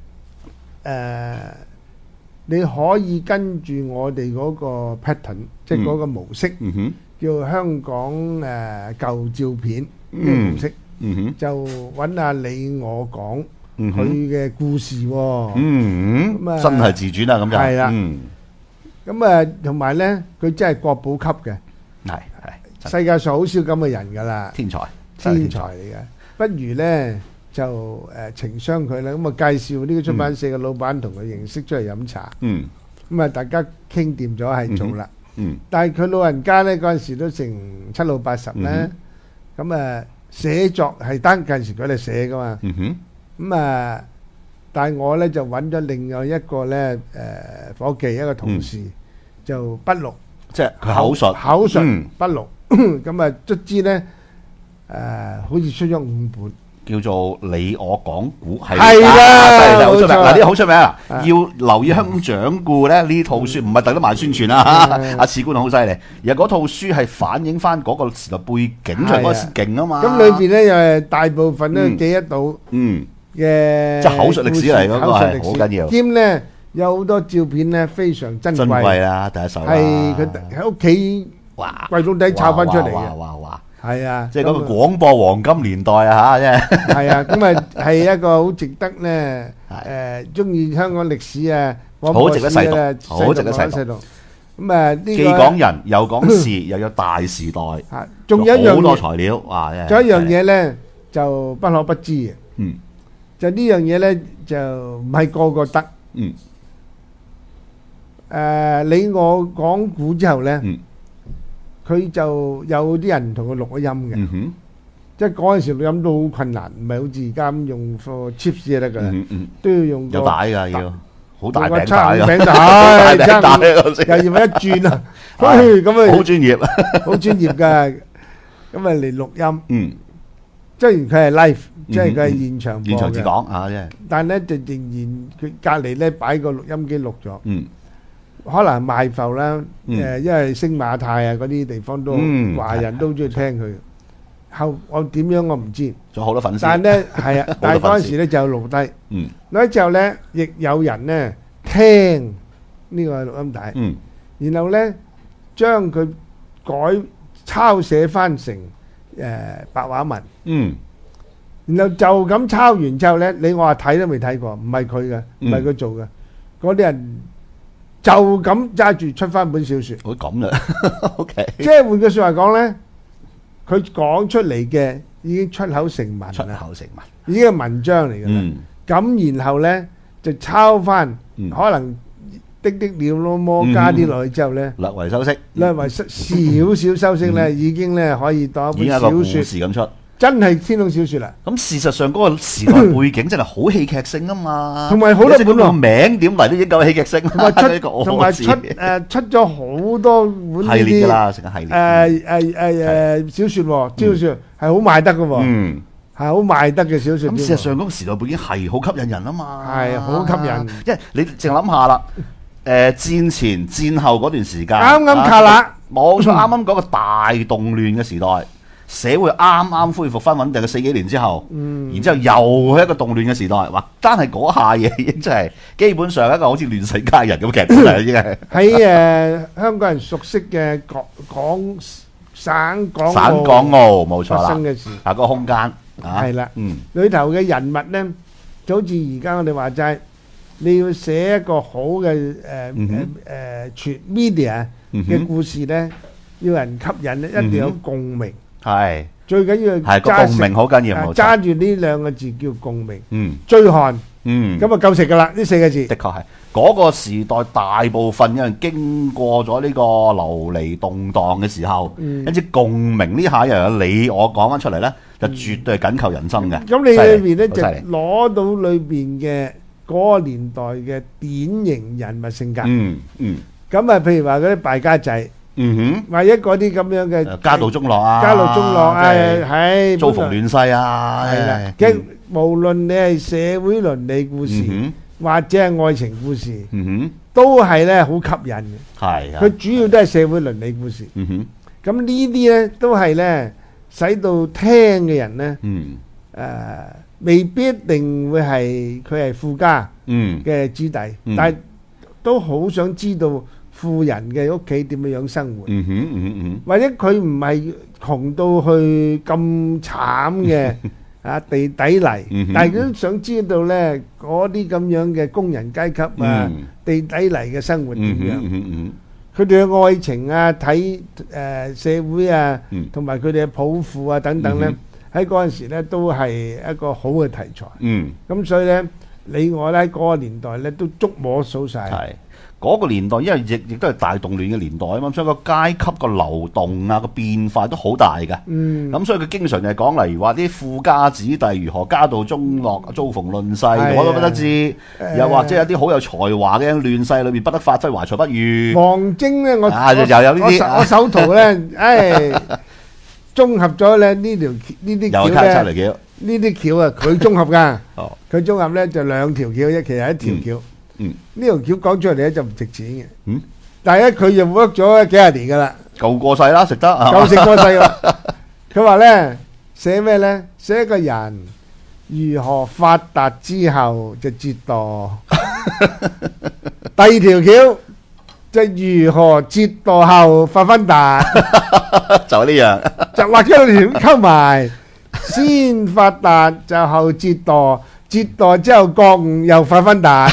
你可以跟住我哋嗰個 pattern，即係嗰個模式，叫香港舊照片嘅模式，就揾下你我講佢嘅故事喎。咁啊， 真係自傳啊，咁就係啦。咁啊，同埋咧，佢真係國寶級嘅，係世界上好少咁嘅人㗎啦，天才嚟嘅。不如咧就情商佢啦，咁啊介紹呢個出版社嘅老闆同佢認識出嚟飲茶，咁啊大家傾掂咗係做啦。但係佢老人家咧嗰陣時都成7老80咧，咁啊寫作係單近時佢哋寫㗎嘛，咁啊但係我咧就揾咗另外一個咧夥計一個同事就筆錄， 即係佢口述筆錄，咁啊卒之咧好似出咗5本。 叫做你我講古係啦， 好出名嗱，呢個好出名啊！要留意香港掌故咧，呢套書唔係特登賣宣傳啦，阿次官好犀利，而係嗰套書係反映翻嗰個時代背景，出嚟嗰個先勁啊嘛。 咁裏邊咧又係大部分都記得到嘅， 即係口述歷史嚟嗰個係好緊要。 兼咧有好多照片咧非常珍貴啦，第一手係佢喺屋企櫃桶底抄翻出嚟嘅。係啊， 即係嗰個廣播黃金年代啊嚇，真係係啊，咁啊係一個好值得咧中意香港歷史啊， 好值得細讀，好值得細讀。 咁啊，呢個既講人又講事，又有大時代， 仲有一樣好多材料哇！ 仲有一樣嘢咧就不可不知嘅，就呢樣嘢咧就唔係個個得。你我講古之後咧。佢就有啲人同佢錄咗音嘅，即係嗰陣時錄音都好困難，唔係好似而家咁用個 chips 就得㗎啦，都要用有帶㗎，要好大餅帶㗎，又要一轉啊，咁啊好專業， 好專業㗎，咁啊嚟錄音，雖然佢係 live，即係佢係現場播嘅， 現場自講啊，真係， 但係咧就仍然佢隔離咧擺個錄音機錄咗。可能賣埠啦，因為星馬泰啊嗰啲地方都華人都好中意聽佢。後我點樣我唔知， 仲有好多粉絲。 但係咧係啊，但係嗰陣時咧就錄低。錄咗之後咧，亦有人咧聽呢個錄音帶，然後咧將佢抄寫翻成白話文。然後就咁抄完之後咧，你我話睇都未睇過，唔係佢嘅，唔係佢做嘅，嗰啲人。就咁揸住出翻本小説， 好咁啦，OK。 即係換句説話講咧，佢講出嚟嘅已經出口成文啦，已經係文章嚟㗎啦。咁然後咧就抄翻，可能的了咯麼加啲落去之後咧， 略為修飾， 少少修飾咧，已經咧可以當一本小説咁出。 真係天空小説啦！ 咁事實上嗰個時代背景真係好戲劇性啊嘛， 同埋好多本個名點嚟都已經夠戲劇性， 同埋出咗好多本系列㗎啦，成個系列小説喎，小説係好賣得㗎喎，係好賣得嘅小説。 咁事實上嗰個時代背景係好吸引人啊嘛， 係好吸引， 因為你淨諗下啦，戰前戰後嗰段時間啱啱卡啦， 冇錯，啱啱嗰個大動亂嘅時代。社會啱啱恢復翻穩定嘅4幾年之後，然之後又係一個動亂嘅時代，話單係嗰下嘢已經真係基本上一個好似亂世佳人咁嘅劇本嚟，已經係喺香港人熟悉嘅省港澳冇錯啦， 發生嘅事嗰個空間係啦，裏頭嘅人物咧就好似而家我哋話齋，你要寫一個好嘅全 media 嘅故事咧，要人吸引咧，一定有共鳴。係最緊要係個共鳴好緊要， 揸住呢2個字叫共鳴。追看，咁啊夠食噶啦！呢4個字， 的確係嗰個時代大部分有人經過咗呢個流離動盪嘅時候，因此共鳴呢下又有你我講翻出嚟咧，就絕對係緊扣人心嘅。 咁你裏邊咧就攞到裏邊嘅嗰個年代嘅典型人物性格。咁啊，譬如話嗰啲敗家仔。 或者嗰啲咁樣嘅家道中落啊， 家道中落啊，係遭逢亂世啊， 係啦。其實無論你係社會倫理故事，或者係愛情故事，都係咧好吸引嘅。 係， 佢主要都係社會倫理故事。咁呢啲咧都係咧，使到聽嘅人咧，未必一定會係佢係富家嘅子弟，但係都好想知道富人嘅屋企點樣生活，或者佢唔係窮到去咁慘嘅地底泥，但係佢都想知道咧嗰啲咁樣嘅工人階級啊，地底泥嘅生活點樣，佢哋嘅愛情啊，睇社會啊，同埋佢哋嘅抱負啊等等咧，喺嗰陣時咧都係一個好嘅題材。咁所以咧，你我咧喺嗰個年代咧都觸摸數晒。 係嗰個年代，因為亦都係大動亂嘅年代啊嘛，所以個階級個流動啊個變化都好大嘅。咁所以佢經常就係講，例如話啲富家子弟如何家道中落、遭逢亂世，我都不得知。又或者有啲好有才華嘅亂世裏面不得發揮，懷才不遇。 王晶咧，我又有呢啲， 我手圖咧，綜合咗咧呢啲橋咧，呢啲橋啊，佢綜合噶。佢綜合咧就兩條橋，其實一條橋。呢條橋講出嚟咧就唔值錢嘅。但係咧佢就 work 咗幾廿年噶啦， 夠過世啦，食得夠食過世啦。佢話咧寫咩咧？寫一個人如何發達之後就折墮。第二條橋就如何折墮後發翻達。 就係呢樣， 就畫咗兩條溝埋，先發達就後折墮，折墮之後覺悟又發翻達。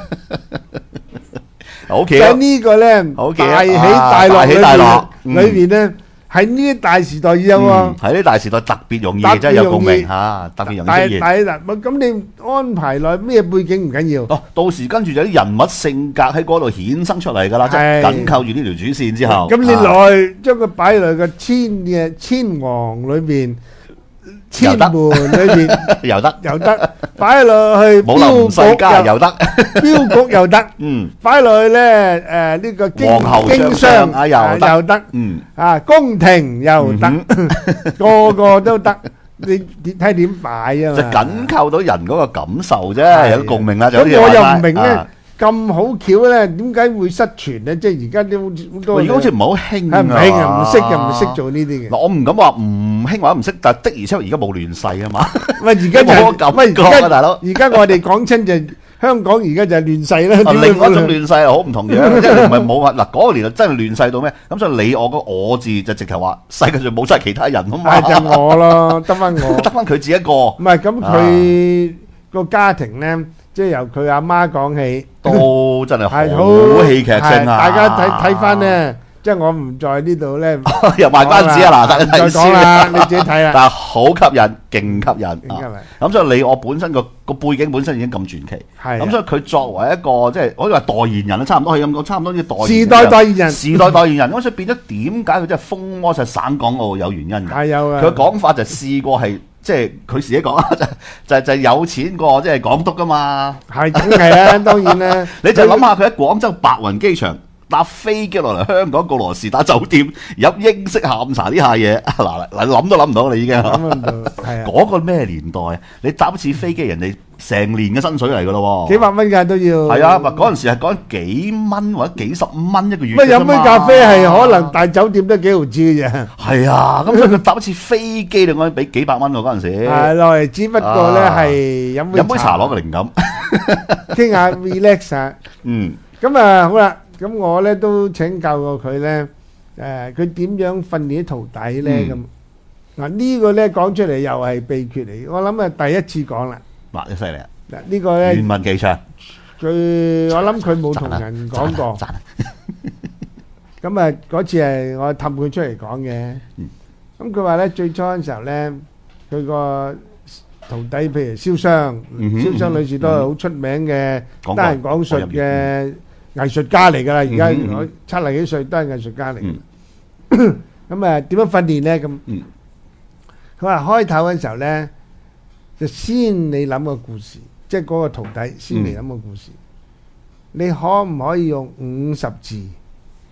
OK， 喺呢個咧大起大落裏邊咧，喺呢啲大時代有喎。喺啲大時代特別容易，真係有共鳴嚇，特別容易出現。 但係咁你安排落咩背景唔緊要。 哦，到時跟住就啲人物性格喺嗰度衍生出嚟㗎啦，即係緊扣住呢條主線之後。 咁你落去將佢擺落個千王裏邊。千門裏邊又得， 擺落去標局又得， 標局又得，擺落去咧呢個經商又得，宮廷又得，個個都得，你睇點擺啊嘛？ 就緊扣到人嗰個感受啫，有共鳴啦。 咁我又唔明咧。咁好巧咧，點解會失傳咧？即係而家都好多， 而家好似唔係好興啊，唔識嘅，唔識做呢啲嘅。 嗱，我唔敢話唔興或者唔識，但係的而且確而家冇亂世啊嘛。 喂，而家冇感覺啊，大佬。 而家我哋講親就香港，而家就係亂世啦。 另一種亂世好唔同樣，即係唔係冇話嗱嗰個年代真係亂世到咩？咁所以你我個我字就直頭話世界上冇晒其他人啊嘛。 就我咯，得翻我， 得翻佢自己一個。 唔係咁，佢個家庭咧。即係由佢阿媽講起， 都真係好戲劇性啊！ 大家睇翻咧，即係我唔在呢度咧， 又賣關子啊！嗱，大家睇先啦，你自己睇啦。 但係好吸引，勁吸引。咁所以你我本身個背景本身已經咁傳奇，咁所以佢作為一個即係可以話代言人啦，差唔多可以咁講，差唔多啲時代代言人， 時代代言人。咁所以變咗點解佢真係風靡晒省港澳有原因㗎？ 係有嘅。 佢嘅講法就試過係。即係佢自己講啊，就有錢過即係港督噶嘛， 係梗係啦，當然啦。 你就諗下佢喺廣州白雲機場搭飛機落嚟香港告羅士打酒店飲英式下午茶呢下嘢，嗱諗都諗唔到你已經。嗰個咩年代啊？你搭一次飛機，人哋成年嘅薪水嚟噶咯喎， 幾百蚊㗎都要。 係啊，嗰陣時係講幾蚊或者幾十蚊一個月。 乜飲杯咖啡係可能大酒店都幾毫子嘅啫。 係啊，咁所以佢搭一次飛機，你講俾幾百蚊喎嗰陣時。 係落嚟，只不過咧係飲杯茶攞個靈感， 傾下 relax 下。咁啊好啦，咁我咧都請教過佢咧，佢點樣訓練啲徒弟咧咁。嗱呢個咧講出嚟又係秘訣嚟，我諗係第一次講啦。 哇！你犀利啊！ 嗱呢個咧願聞其詳。 我諗佢冇同人講過。咁啊嗰次係我氹佢出嚟講嘅。咁佢話咧最初嘅時候咧，佢個徒弟譬如蕭湘，蕭湘女士都係好出名嘅單人講述嘅藝術家嚟㗎啦。而家我70幾歲都係藝術家嚟。咁啊點樣訓練咧？咁佢話開頭嘅時候咧，就先你諗個故事，即係嗰個徒弟先嚟諗個故事。你可唔可以用50字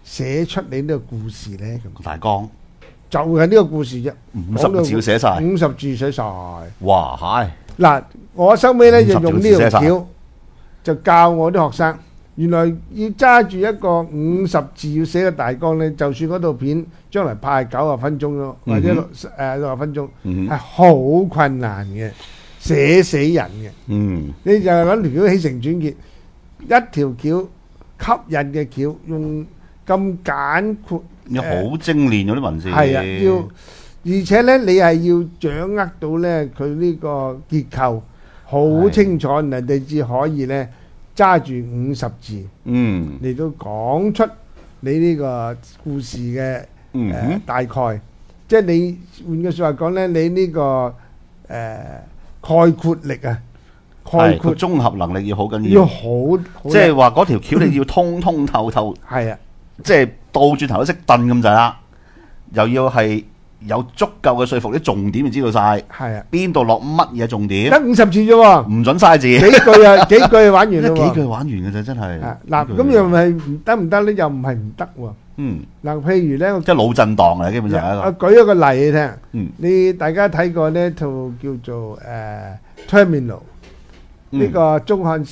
寫出你呢個故事咧？咁大綱就係呢個故事啫 ，50字要寫晒 ，50字寫晒。 哇，係嗱，我收尾咧就用呢條 50字橋，就教我啲學生，原來要揸住一個50字要寫嘅大綱咧，就算嗰套片將來拍90分鐘咯，或者60分鐘，係好困難嘅，寫死人嘅。你就係揾條橋起承轉結，一條橋吸引嘅橋，用咁簡括， 要好精煉嗰啲文字。 係啊，要而且咧，你係要掌握到咧佢呢個結構好清楚，人哋至可以咧揸住50字，嚟到講出你呢個故事嘅大概。即係你換句説話講咧，你呢個概括力啊，概括綜合能力要好緊要要， 好， 即係話嗰條橋你要通通透透， 係啊， 即係倒轉頭都識燉咁滯啦，又要係有足夠嘅說服，啲重點就知道晒， 係啊， 邊度落乜嘢重點， 得50字啫喎， 唔準嘥字， 幾句啊，幾句就玩完啦喎， 幾句玩完嘅啫，真係。 嗱，咁又係唔得唔得咧？又唔係唔得喎。嗱，譬如咧， 即係腦震盪啊，基本上係一個。 我舉一個例你聽，你大家睇過呢套叫做Terminal，呢個鍾漢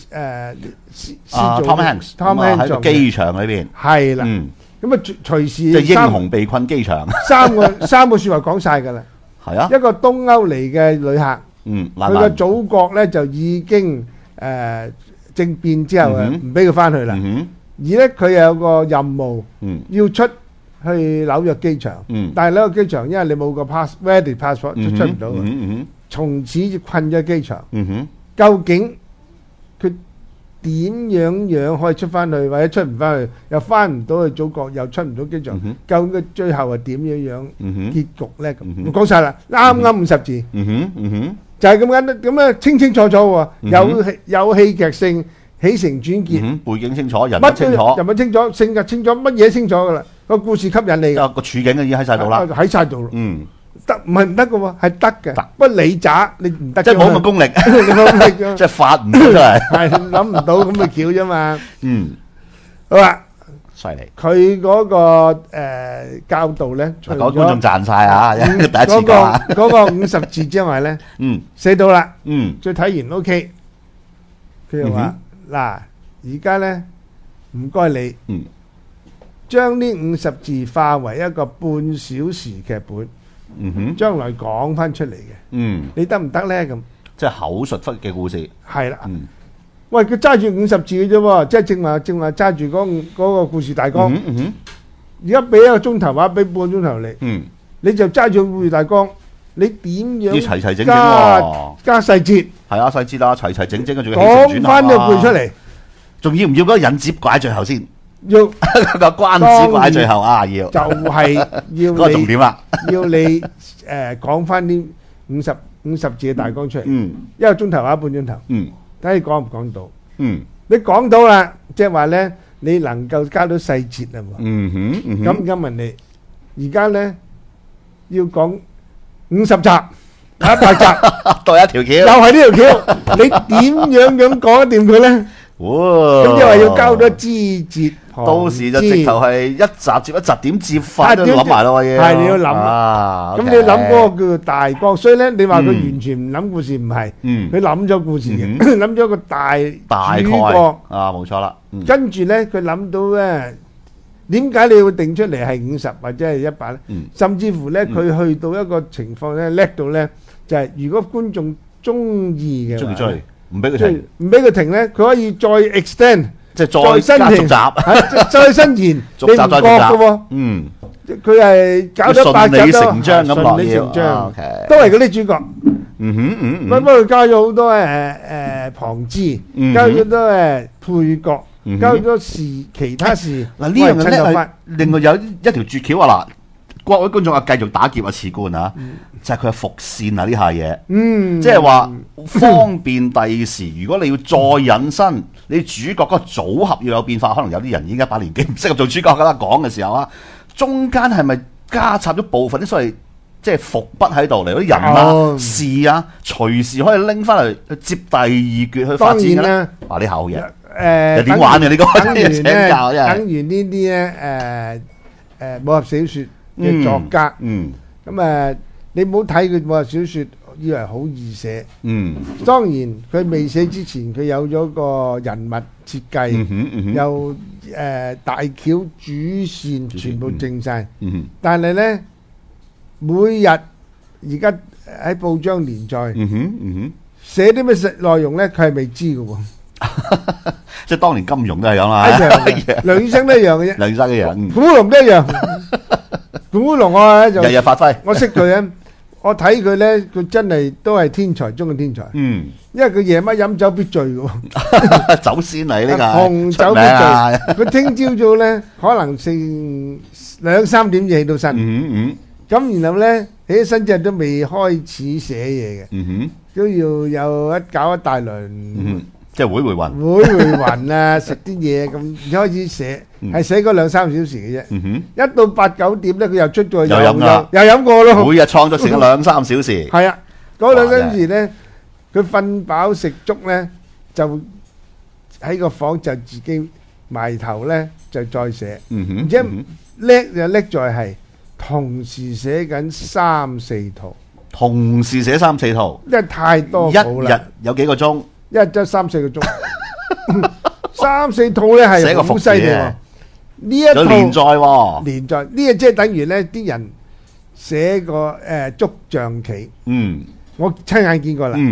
Tom Hanks 喺個機場裏邊， 係啦，咁啊隨時即係英雄被困機場， 三個説話講晒㗎啦。係啊，一個東歐嚟嘅旅客，佢個祖國咧就已經政變之後唔俾佢翻去啦。而咧佢有個任務，要出去紐約機場，但係紐約機場因為你冇個 valid passport 出唔到嘅，從此困咗機場。究竟佢點樣可以出翻去，或者出唔翻去，又翻唔到去祖國，又出唔到機場？究竟佢最後係點樣結局咧？咁講晒啦，啱啱50字，就係咁簡單，咁啊清清楚楚喎，有戲劇性。起承轉結， 背景清楚，人物清楚， 人物清楚，性格清楚，乜嘢清楚噶啦？個故事吸引你嘅， 個處境已經喺晒度啦， 喺晒度。得唔係唔得嘅喎？係得嘅。不過你渣，你唔得。 即係冇咁嘅功力，即係發唔到出嚟， 係諗唔到咁嘅橋啫嘛。好啦， 犀利。 佢嗰個教導咧，除咗觀眾賺晒啊！第一次講嗰個50字之外咧，寫到啦，再睇完 OK，佢又話。嗱，而家咧唔該你，將呢50字化為一個半小時劇本，將來講翻出嚟嘅，你得唔得咧？咁即係口述翻嘅故事。 係啦，喂，佢揸住50字嘅啫喎，即係正話揸住嗰個故事大綱。而家俾一個鐘頭話，俾半個鐘頭你，你就揸住故事大綱，你點樣要齊齊整整喎？ 加細節。係啊，細節啦，齊齊整整嘅，仲要講翻個句出嚟， 仲要唔要嗰個引子擺最後先？ 要個關子擺最後啊！要就係要嗰個重點啦， 要你講翻啲50字嘅大綱出嚟，一個鐘頭或者半鐘頭，睇你講唔講到？你講到啦，即係話咧，你能夠加到細節啊嘛。咁而家問你，而家咧要講50集。100集， 多一條橋， 又係呢條橋，你點樣講得掂佢咧？咁即係話要交多枝節， 到時就直頭係一集接一集，點接法都諗埋咯， 係你要諗，咁你要諗嗰個叫做大綱。所以咧，你話佢完全唔諗故事唔係，佢諗咗故事嘅，諗咗個大概啊，冇錯啦。 跟住咧，佢諗到咧，點解你會定出嚟係50或者係100咧？甚至乎咧，佢去到一個情況咧，叻到咧。就係如果觀眾中意嘅話， 追唔俾佢停， 唔俾佢停咧，佢可以再 extend， 即係再加續集，再伸延，你唔覺嘅喎。佢係搞咗100集都順理成章咁落嘢，都係嗰啲主角。不過佢加咗好多旁支，加咗多配角，加咗其他事。 嗱呢樣嘢咧，另外有一條絕橋啊嗱。各位觀眾啊，繼續打劫啊，次官啊，就係佢係伏線啊呢下嘢，即係話方便第時，如果你要再引申，你主角嗰個組合要有變化，可能有啲人已經100年紀唔適合做主角噶啦，講嘅時候啊，中間係咪加插咗部分啲所謂即係伏筆喺度嚟，嗰啲人啊、事啊，隨時可以拎翻嚟接第二橛去發展嘅咧？呢下好嘢。 又點玩嘅呢個？ 等完請咧， 教真係。 等完呢啲咧武俠小説嘅作家，咁你唔好睇佢武俠小説，以為好易寫。當然佢未寫之前，佢有咗個人物設計，又大橋主線全部正晒。但係咧，每日而家喺報章連載，寫啲咩內容咧，佢係未知嘅喎。 即係當年金庸都係咁啦， 一樣嘅，梁羽生都一樣嘅啫， 梁羽生嘅人， 古龍都一樣。古龍我就日日發揮， 我識佢咧，我睇佢咧，佢真係都係天才中嘅天才。因為佢夜晚飲酒必醉嘅喎， 酒仙嚟呢個， 紅酒必醉。佢聽朝早咧，可能成2、3點起到身。咁然後咧，起身之後都未開始寫嘢嘅，都要有搞一大輪。 即係會魂， 會魂啊！食啲嘢咁，開始寫，係寫嗰2、3小時嘅啫。一到8、9點咧，佢又出咗又飲過咯。 每日創作成2、3小時。 係啊，嗰2、3小時咧，佢瞓飽食足咧，就喺個房就自己埋頭咧，就再寫。而且叻就叻在係同時寫緊3、4套。 同時寫3、4套， 因為太多稿啦。 一日有幾個鐘？ 一日得3、4個鐘，3、4套咧係好犀利喎。呢一套連載喎， 連載呢個即係等於咧啲人寫個捉象棋。我親眼見過啦。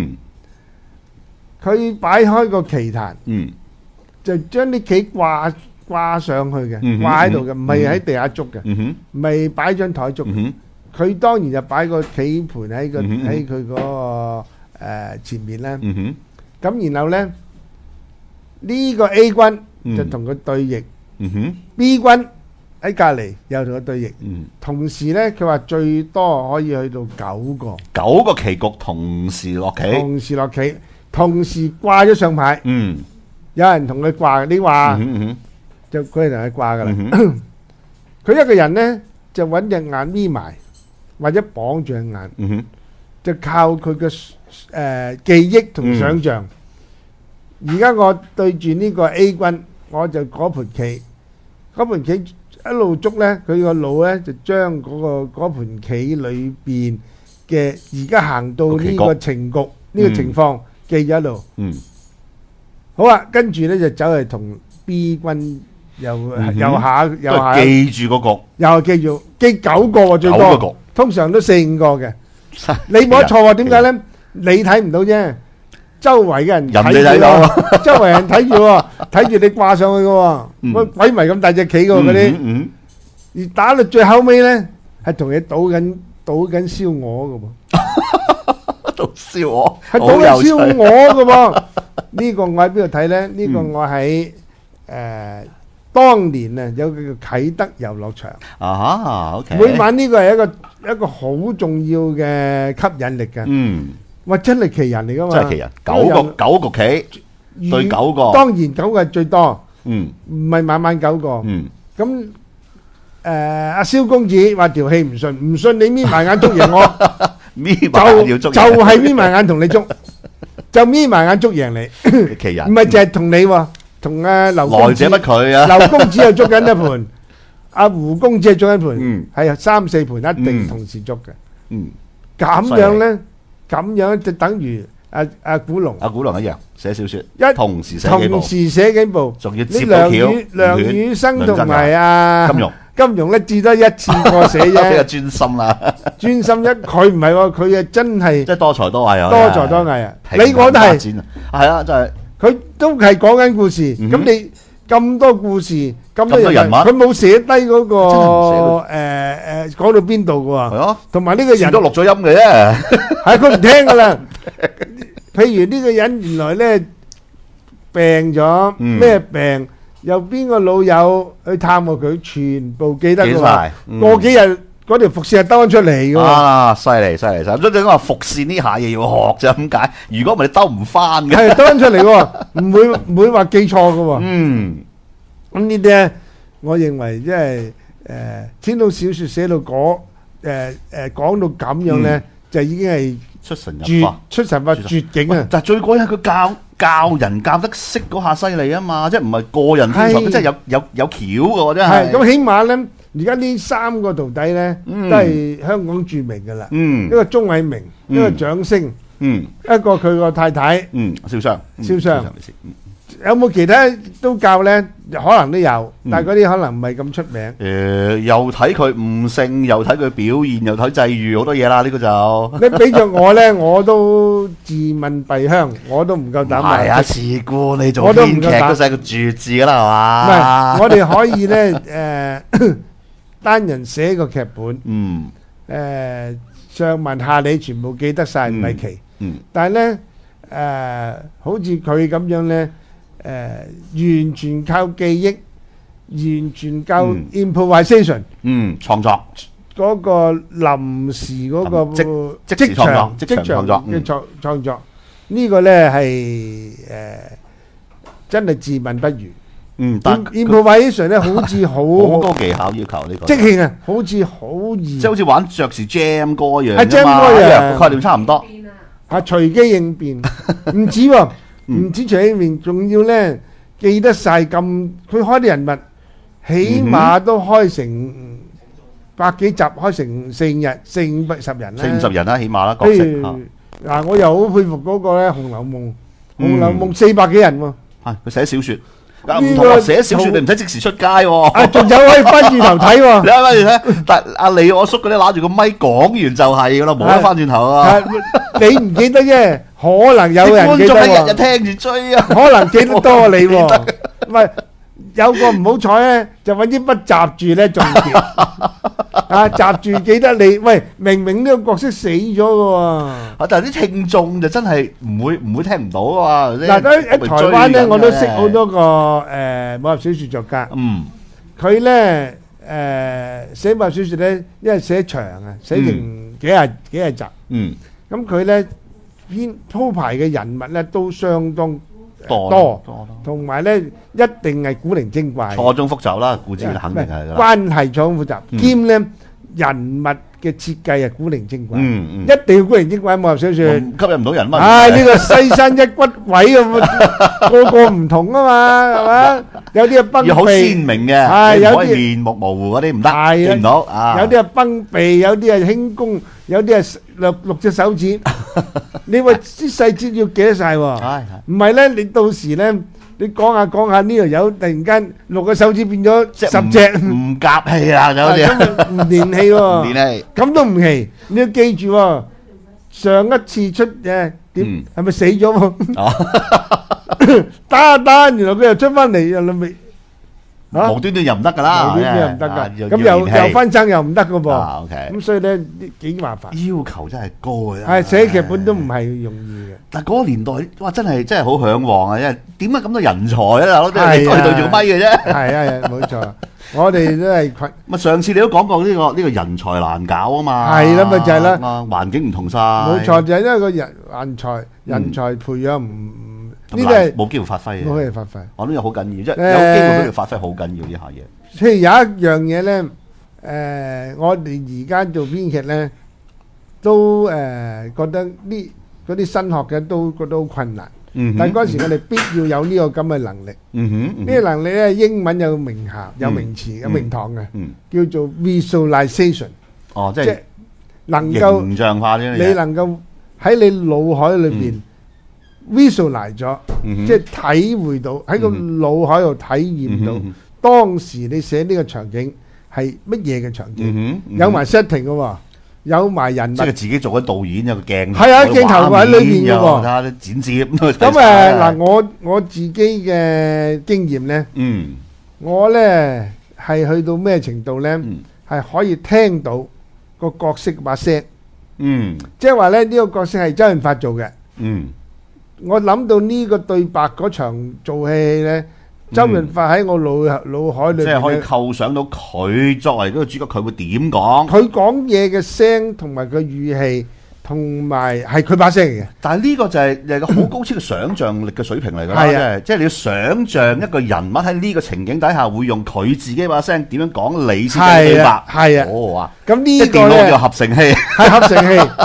佢擺開個棋壇，就將啲棋掛上去嘅，掛喺度嘅，唔係喺地下捉嘅，唔係擺張台捉。佢當然就擺個棋盤喺佢嗰個前面啦。咁然後咧，呢個 A 君就同佢對弈，B 君喺隔離又同佢對弈。同時咧，佢話最多可以去到9個 ，9個棋局同時落棋， 同時掛咗上牌。有人同佢掛，你話就佢係同佢掛噶啦。佢一個人咧就揾隻眼眯埋，或者綁住隻眼，就靠佢嘅記憶同想像。而家我對住呢個 A 君，我就嗰盤棋一路捉咧，佢個腦咧就將嗰盤棋裏邊嘅而家行到呢個情局呢個情況記咗喺度。好啊，跟住咧就走嚟同 B 君又下記住個局， 又係記9個喎，最多通常都4、5個嘅。你冇得錯喎，點解咧？你睇唔到啫。周圍嘅人睇住，周圍人睇住喎，睇住你掛上去嘅喎，鬼迷咁大隻棋嘅喎嗰啲，而打到最後尾咧，係同你賭緊燒鵝嘅喎， 賭燒鵝， 係賭緊燒鵝嘅喎。呢個我喺邊度睇咧？呢個我喺當年啊有個叫啟德遊樂場 ，OK。 每晚呢個係一個好重要嘅吸引力嘅。哇！真係奇人嚟噶嘛？ 真係奇人，9局棋對9個， 當然9個係最多，唔係晚晚9個。咁阿蕭公子話條氣唔信你眯埋眼捉贏我， 眯埋眼要捉， 就係眯埋眼同你捉，就眯埋眼捉贏你。 奇人， 唔係淨係同你喎，同阿劉公子， 來者不拒啊！ 劉公子又捉緊一盤，阿胡公子又捉一盤，係3、4盤一定同時捉嘅。咁樣咧。咁樣就等於阿古龍一樣寫小説，同時寫幾部， 仲要接到橋。 梁羽生同埋金庸咧，至多一次過寫啫。 比較專心啦， 專心佢唔係喎，佢啊真係即係多才多藝啊！ 多才多藝啊！你講得係， 係啊，真係佢都係講緊故事。咁你咁多故事，咁多人物，佢冇寫低嗰個講到邊度嘅喎？係啊，同埋呢個人都錄咗音嘅啫。 係佢唔聽噶啦，譬如呢個人原來咧病咗，咩病？又邊個老友去探過佢，全部記得嘅喎。過幾日嗰條伏線係兜翻出嚟嘅喎。 啊，犀利！咁即係話伏線呢下嘢要學啫，咁解？如果唔係你兜唔翻嘅。 係兜翻出嚟喎，唔會話記錯嘅喎。咁呢啲咧，我認為即係天道小説寫到講到咁樣咧。就已經係出神入化絕境啊！ 但係最過癮佢教人教得識嗰下犀利啊嘛，即係唔係個人天才，即係有橋嘅喎，真係。 係咁，起碼咧，而家呢3個徒弟咧都係香港著名嘅啦。一個鐘偉明，一個蔣星，一個佢個太太， 蕭湘。 有冇其他都教咧？可能都有，但係嗰啲可能唔係咁出名。 又睇佢悟性，又睇佢表現，又睇際遇，好多嘢啦。呢個就你俾着我咧，我都自問閉香，我都唔夠膽。 係啊，事故你做編劇都寫個絕字㗎啦，係嘛？ 唔係，我哋可以咧單人寫個劇本，上文下理全部記得晒，唔係奇。但係咧好似佢咁樣咧。完全靠記憶，完全靠 improvisation， 創作嗰個臨時嗰個即時創作嘅創作，呢個咧係真係自問不如。但 improvisation 咧好似好多技巧要求呢個， 即興啊，好似好易， 即係好似玩爵士 jam 歌一樣啫嘛， jam 歌一樣， 概念差唔多。 隨機應變，唔止喎。唔止隨面，仲要咧記得晒咁，佢開啲人物，起碼都開成百幾集，開成450人啦 ，40-50人啦，起碼啦。角色嗱，我又好佩服嗰個咧《紅樓夢》，《紅樓夢》400幾人喎。 係佢寫小説，唔同話寫小説，你唔使即時出街喎。 仲有可以翻轉頭睇喎。 你翻轉睇，但阿李我叔嗰啲揦住個咪講完就係噶啦，冇得翻轉頭啊。 你唔記得啫，可能有人記得喎。觀眾日日聽住追啊， 可能記得多過你喎。唔係有個唔好彩咧，就揾支筆閘住咧，仲掂閘住記得你。喂，明明呢個角色死咗嘅喎。 但係啲聽眾就真係唔會聽唔到啊嘛。 嗱，喺台灣咧，我都識好多個武俠小説作家。佢咧寫武俠小説咧，因為寫長啊，寫成幾廿集。咁佢咧鋪排嘅人物咧都相當多，同埋咧一定係古靈精怪， 錯綜複雜啦，故之肯定係㗎啦。 關係錯綜複雜，兼咧人物嘅設計係古靈精怪，一定要古靈精怪，武俠小説吸引唔到人物。 呢個西山一骨位咁，個個唔同啊嘛，係嘛？有啲係崩鼻， 要好鮮明嘅，唔可以面目模糊嗰啲唔得，見唔到啊。 有啲係崩鼻，有啲係輕功，有啲係六隻手指。你話啲細節要記得晒喎，唔係咧，你到時咧，你講下呢條友突然間6個手指變咗10隻， 唔夾氣啦，有啲唔連氣喎， 唔連氣， 咁都唔氣。你要記住喎，上一次出點係咪死咗喎？打，原來佢又出翻嚟，又未無端端又唔得㗎啦， 無端端又唔得㗎，咁又翻生又唔得㗎噃。咁所以咧幾麻煩， 要求真係高嘅。 係寫劇本都唔係容易嘅。 但係嗰個年代，哇！真係好嚮往啊！因為點解咁多人才啊？大佬都係對住個咪嘅啫。 係冇錯，我哋都係困。 咪上次你都講過呢個人才難搞啊嘛。 係啦，咪就係啦。 環境唔同晒。 冇錯，就係因為個人才培養唔。呢啲係冇機會發揮嘅， 冇機會發揮。 我諗又好緊要，即係有機會都要發揮，好緊要呢下嘢。 譬如有一樣嘢咧，我哋而家做編劇咧，都覺得嗰啲新學嘅都覺得好困難。但係嗰時我哋必要有呢個咁嘅能力。呢個能力咧，英文有名校、有名詞、有名堂嘅，叫做 visualization。 哦，即係能夠形象化啲嘢。 你能夠喺你腦海裏邊。visualize 咗，即係體會到喺個腦海度體驗到當時你寫呢個場景係乜嘢嘅場景，有埋 setting 嘅喎，有埋人物， 即係自己做緊導演有個鏡頭， 係啊，鏡頭喺裏邊嘅喎， 睇下啲剪接咁。 嗱，我自己嘅經驗咧，我咧係去到咩程度咧，係可以聽到個角色把聲，即係話咧呢個角色係周潤發做嘅。我諗到呢個對白嗰場做戲咧，周潤發喺我腦海裏邊， 即係可以構想到佢作為嗰個主角，佢會點講？ 佢講嘢嘅聲同埋個語氣，同埋係佢把聲嚟嘅。 但係呢個就係個好高超嘅想像力嘅水平嚟㗎啦，即係你要想像一個人物喺呢個情景底下會用佢自己把聲點樣講你先嘅對白。 係啊， 哦啊， 咁呢個咧叫合成器， 係合成器。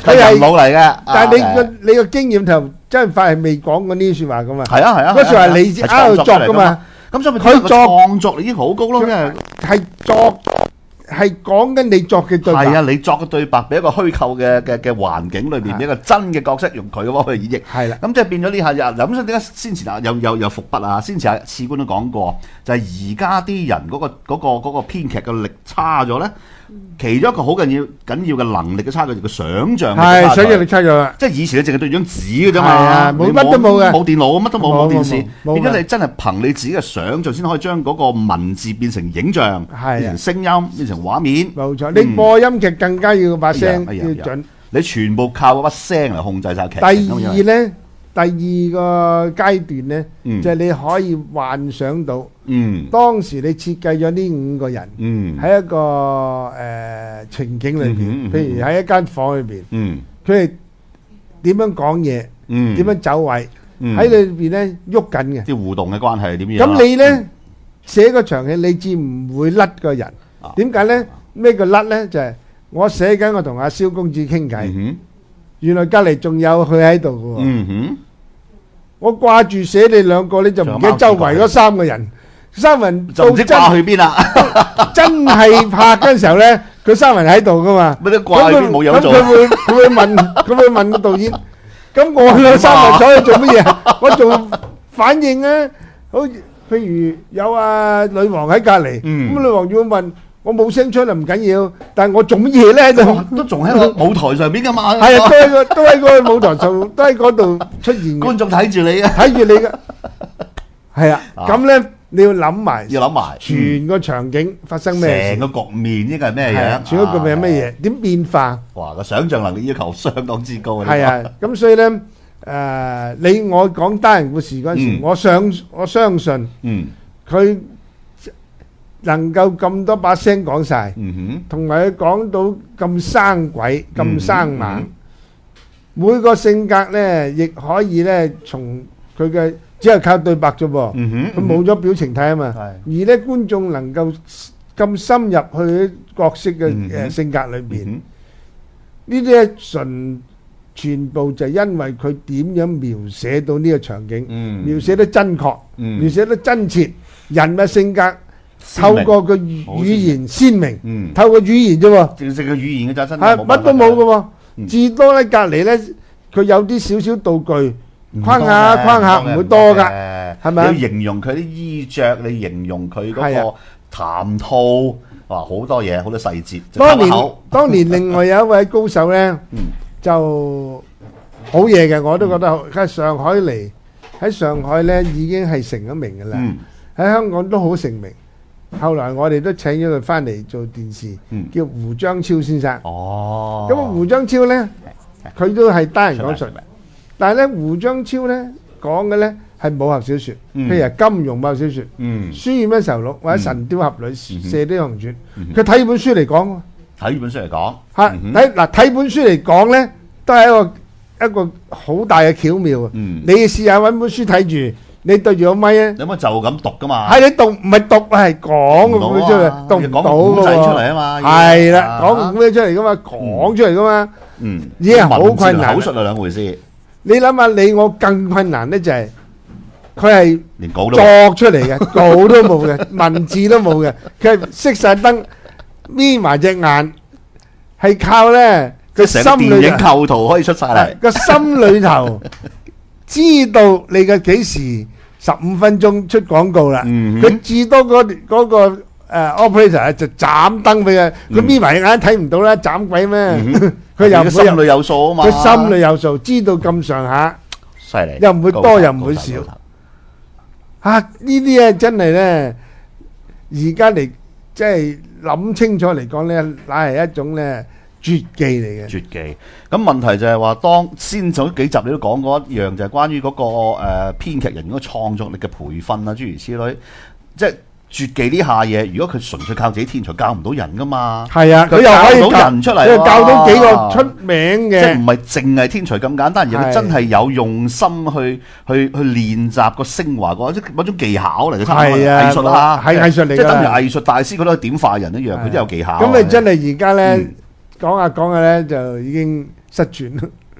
佢係人腦嚟嘅。 但係你個經驗就真係快係未講過呢啲説話噶嘛？ 係啊係啊， 嗰説話你喺度作噶嘛？ 咁所以佢創作已經好高咯，因為係作。係講緊你作嘅對白， 係啊！你作嘅對白俾一個虛構嘅環境裏邊，一個真嘅角色用佢嘅話去演繹，係啦。咁即係變咗呢下又咁，所以點解先前有伏筆啊？先前阿次官都講過，就係而家啲人嗰個編劇嘅力差咗咧。其中一個好緊要嘅能力嘅差距，就係想像力嘅差距。係想像力差咗啦！即係以前你淨係對張紙嘅啫嘛，冇乜都冇嘅，冇電腦，乜都冇，冇電視。變咗你真係憑你自己嘅想像先可以將嗰個文字變成影像，變成聲音，變成畫面。冇錯，你播音劇更加要把聲要準。你全部靠嗰把聲嚟控制曬劇情。第二咧。第二個階段呢，就係你可以幻想到，當時你設計咗呢5個人，喺一個情景裏邊，譬如喺一間房裏邊，佢哋點樣講嘢，點樣走位，喺裏邊呢喐緊嘅，啲互動嘅關係係點樣？咁你呢寫個場戲，你至唔會甩個人。點解呢？咩叫甩呢？就係我寫緊，我同阿蕭公子傾偈。原來隔離仲有佢喺度嘅喎，我掛住寫你兩個咧，就唔記得周圍嗰3個人，3人就唔知掛去邊啦。真係拍嗰陣時候咧，佢3人喺度噶嘛，乜都掛去邊冇嘢做。咁佢會問個導演，咁我兩3人坐喺度做乜嘢？我做反應啊，好似譬如有阿女王喺隔離，咁女王要問。我冇聲出嚟唔緊要，但係我做乜嘢咧？都仲喺個舞台上邊噶嘛？係啊，都喺個舞台上，都喺嗰度出現。觀眾睇住你啊，睇住你噶。係啊，咁咧你要諗埋，全個場景發生咩？成個局面應該係咩嘢？全個局面係咩嘢？點變化？哇！個想像能力要求相當之高啊！係啊，咁所以咧，我講單人故事嗰陣時，我相信，佢。能夠咁多把聲講晒，同埋佢講到咁生鬼、咁生猛，每個性格咧亦可以咧從佢嘅只係靠對白啫噃，佢冇咗表情睇啊嘛。而咧觀眾能夠咁深入去角色嘅性格裏邊，呢啲咧全部就因為佢點樣描寫到呢個場景，描寫得真確，描寫得真切，人嘅性格。透過個語言鮮明，透過語言啫喎，淨係個語言嘅咋真係乜都冇嘅喎，至多咧隔離咧佢有啲少少道具框下唔會多㗎，係咪？你要形容佢啲衣着，你形容佢嗰個談吐，哇好多嘢好多細節。當年另外有一位高手咧，就好嘢嘅，我都覺得喺上海嚟，喺上海咧已經係成咗名㗎啦，喺香港都好成名。後來我哋都請咗佢翻嚟做電視，叫胡章超先生。哦，咁胡章超咧，佢都係單人講述，但係咧胡章超咧講嘅咧係武俠小説，譬如金庸武俠小説，書劍恩仇錄或者神雕俠侶、射雕英雄傳，佢睇本書嚟講。睇本書嚟講，嚇睇本書嚟講咧，都係一個好大嘅巧妙。你試下揾本書睇住。你對住個咪咧，有乜就咁讀噶嘛？係你讀唔係讀係講咁樣出嚟，讀唔到嘅喎。講出嚟啊嘛，係啦，講咩出嚟噶嘛？講出嚟噶嘛？已經係好困難。口述係兩回事。你諗下，你我更困難咧，就係佢係連稿都作出嚟嘅，稿都冇嘅，文字都冇嘅，佢係熄晒燈，眯埋隻眼，係靠咧個心裏影構圖可以出晒嚟，個心裏頭。知道你嘅幾時15分鐘出廣告啦，佢至多嗰個operator 就斬燈俾佢，佢眯埋眼睇唔到啦，斬鬼咩？佢又心裏有數啊嘛，佢心裏有數，知道咁上下，犀利，又唔會多又唔會少。嚇呢啲嘢真係咧，而家嚟即係諗清楚嚟講咧，乃係一種咧。絕技嚟嘅，絕技。咁問題就係話，當先早幾集你都講過一樣，就係關於嗰個編劇人嗰個創作力嘅培訓啊，諸如此類。即係絕技呢下嘢，如果佢純粹靠自己天才，教唔到人噶嘛。係啊，佢又可以教人出嚟，佢教到幾個出名嘅。即係唔係淨係天才咁簡單，而係真係有用心去練習個昇華嗰種技巧嚟嘅。係啊，藝術啊，係藝術嚟嘅。即係等於藝術大師，佢都點化人一樣，佢都有技巧。咁你真係而家咧？講下咧，就已經失傳。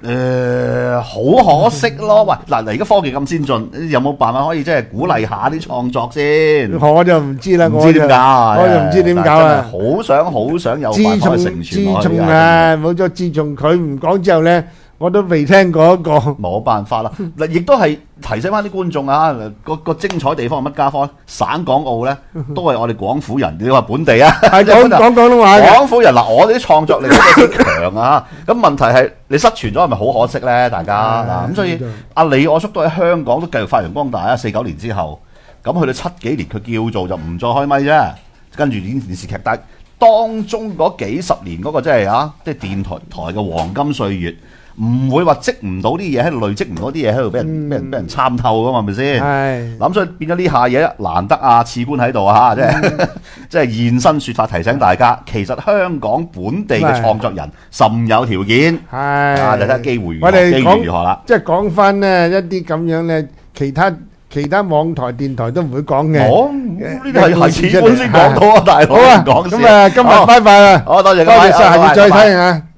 好可惜咯。喂，嗱，而家科技咁先進，有冇辦法可以即係鼓勵下啲創作先？ 我就唔知啦， 唔知點搞， 我就唔知點搞啊！ 好想有辦法去成傳落去。 自從冇咗，自從佢唔講之後咧，我都未聽過一個。 冇辦法啦。嗱，亦都係提醒翻啲觀眾啊，個精彩地方係乜家伙？省港澳咧，都係我哋廣府人。你話本地啊， 係講廣東話嘅。 廣府人嗱，我哋啲創作力都幾強啊。咁問題係你失傳咗，係咪好可惜咧？大家嗱，咁所以阿李我叔都喺香港都繼續發揚光大啊。49年之後，咁去到7幾年，佢叫做就唔再開咪啫，跟住演電視劇。但係當中嗰幾十年嗰個即係電台嘅黃金歲月。唔會話積唔到啲嘢喺度，累積唔到啲嘢喺度俾人參透噶嘛，係咪先？係。咁所以變咗呢下嘢難得啊，次官喺度啊，即係現身說法提醒大家，其實香港本地嘅創作人甚有條件。係。啊，就睇下機會如何啦。 即係講翻呢一啲咁樣咧，其他網台、電台都唔會講嘅。 呢啲係次官先講到啊，大佬。 好啊，咁啊，今日拜拜啦。 好，多謝， 下次再睇啊。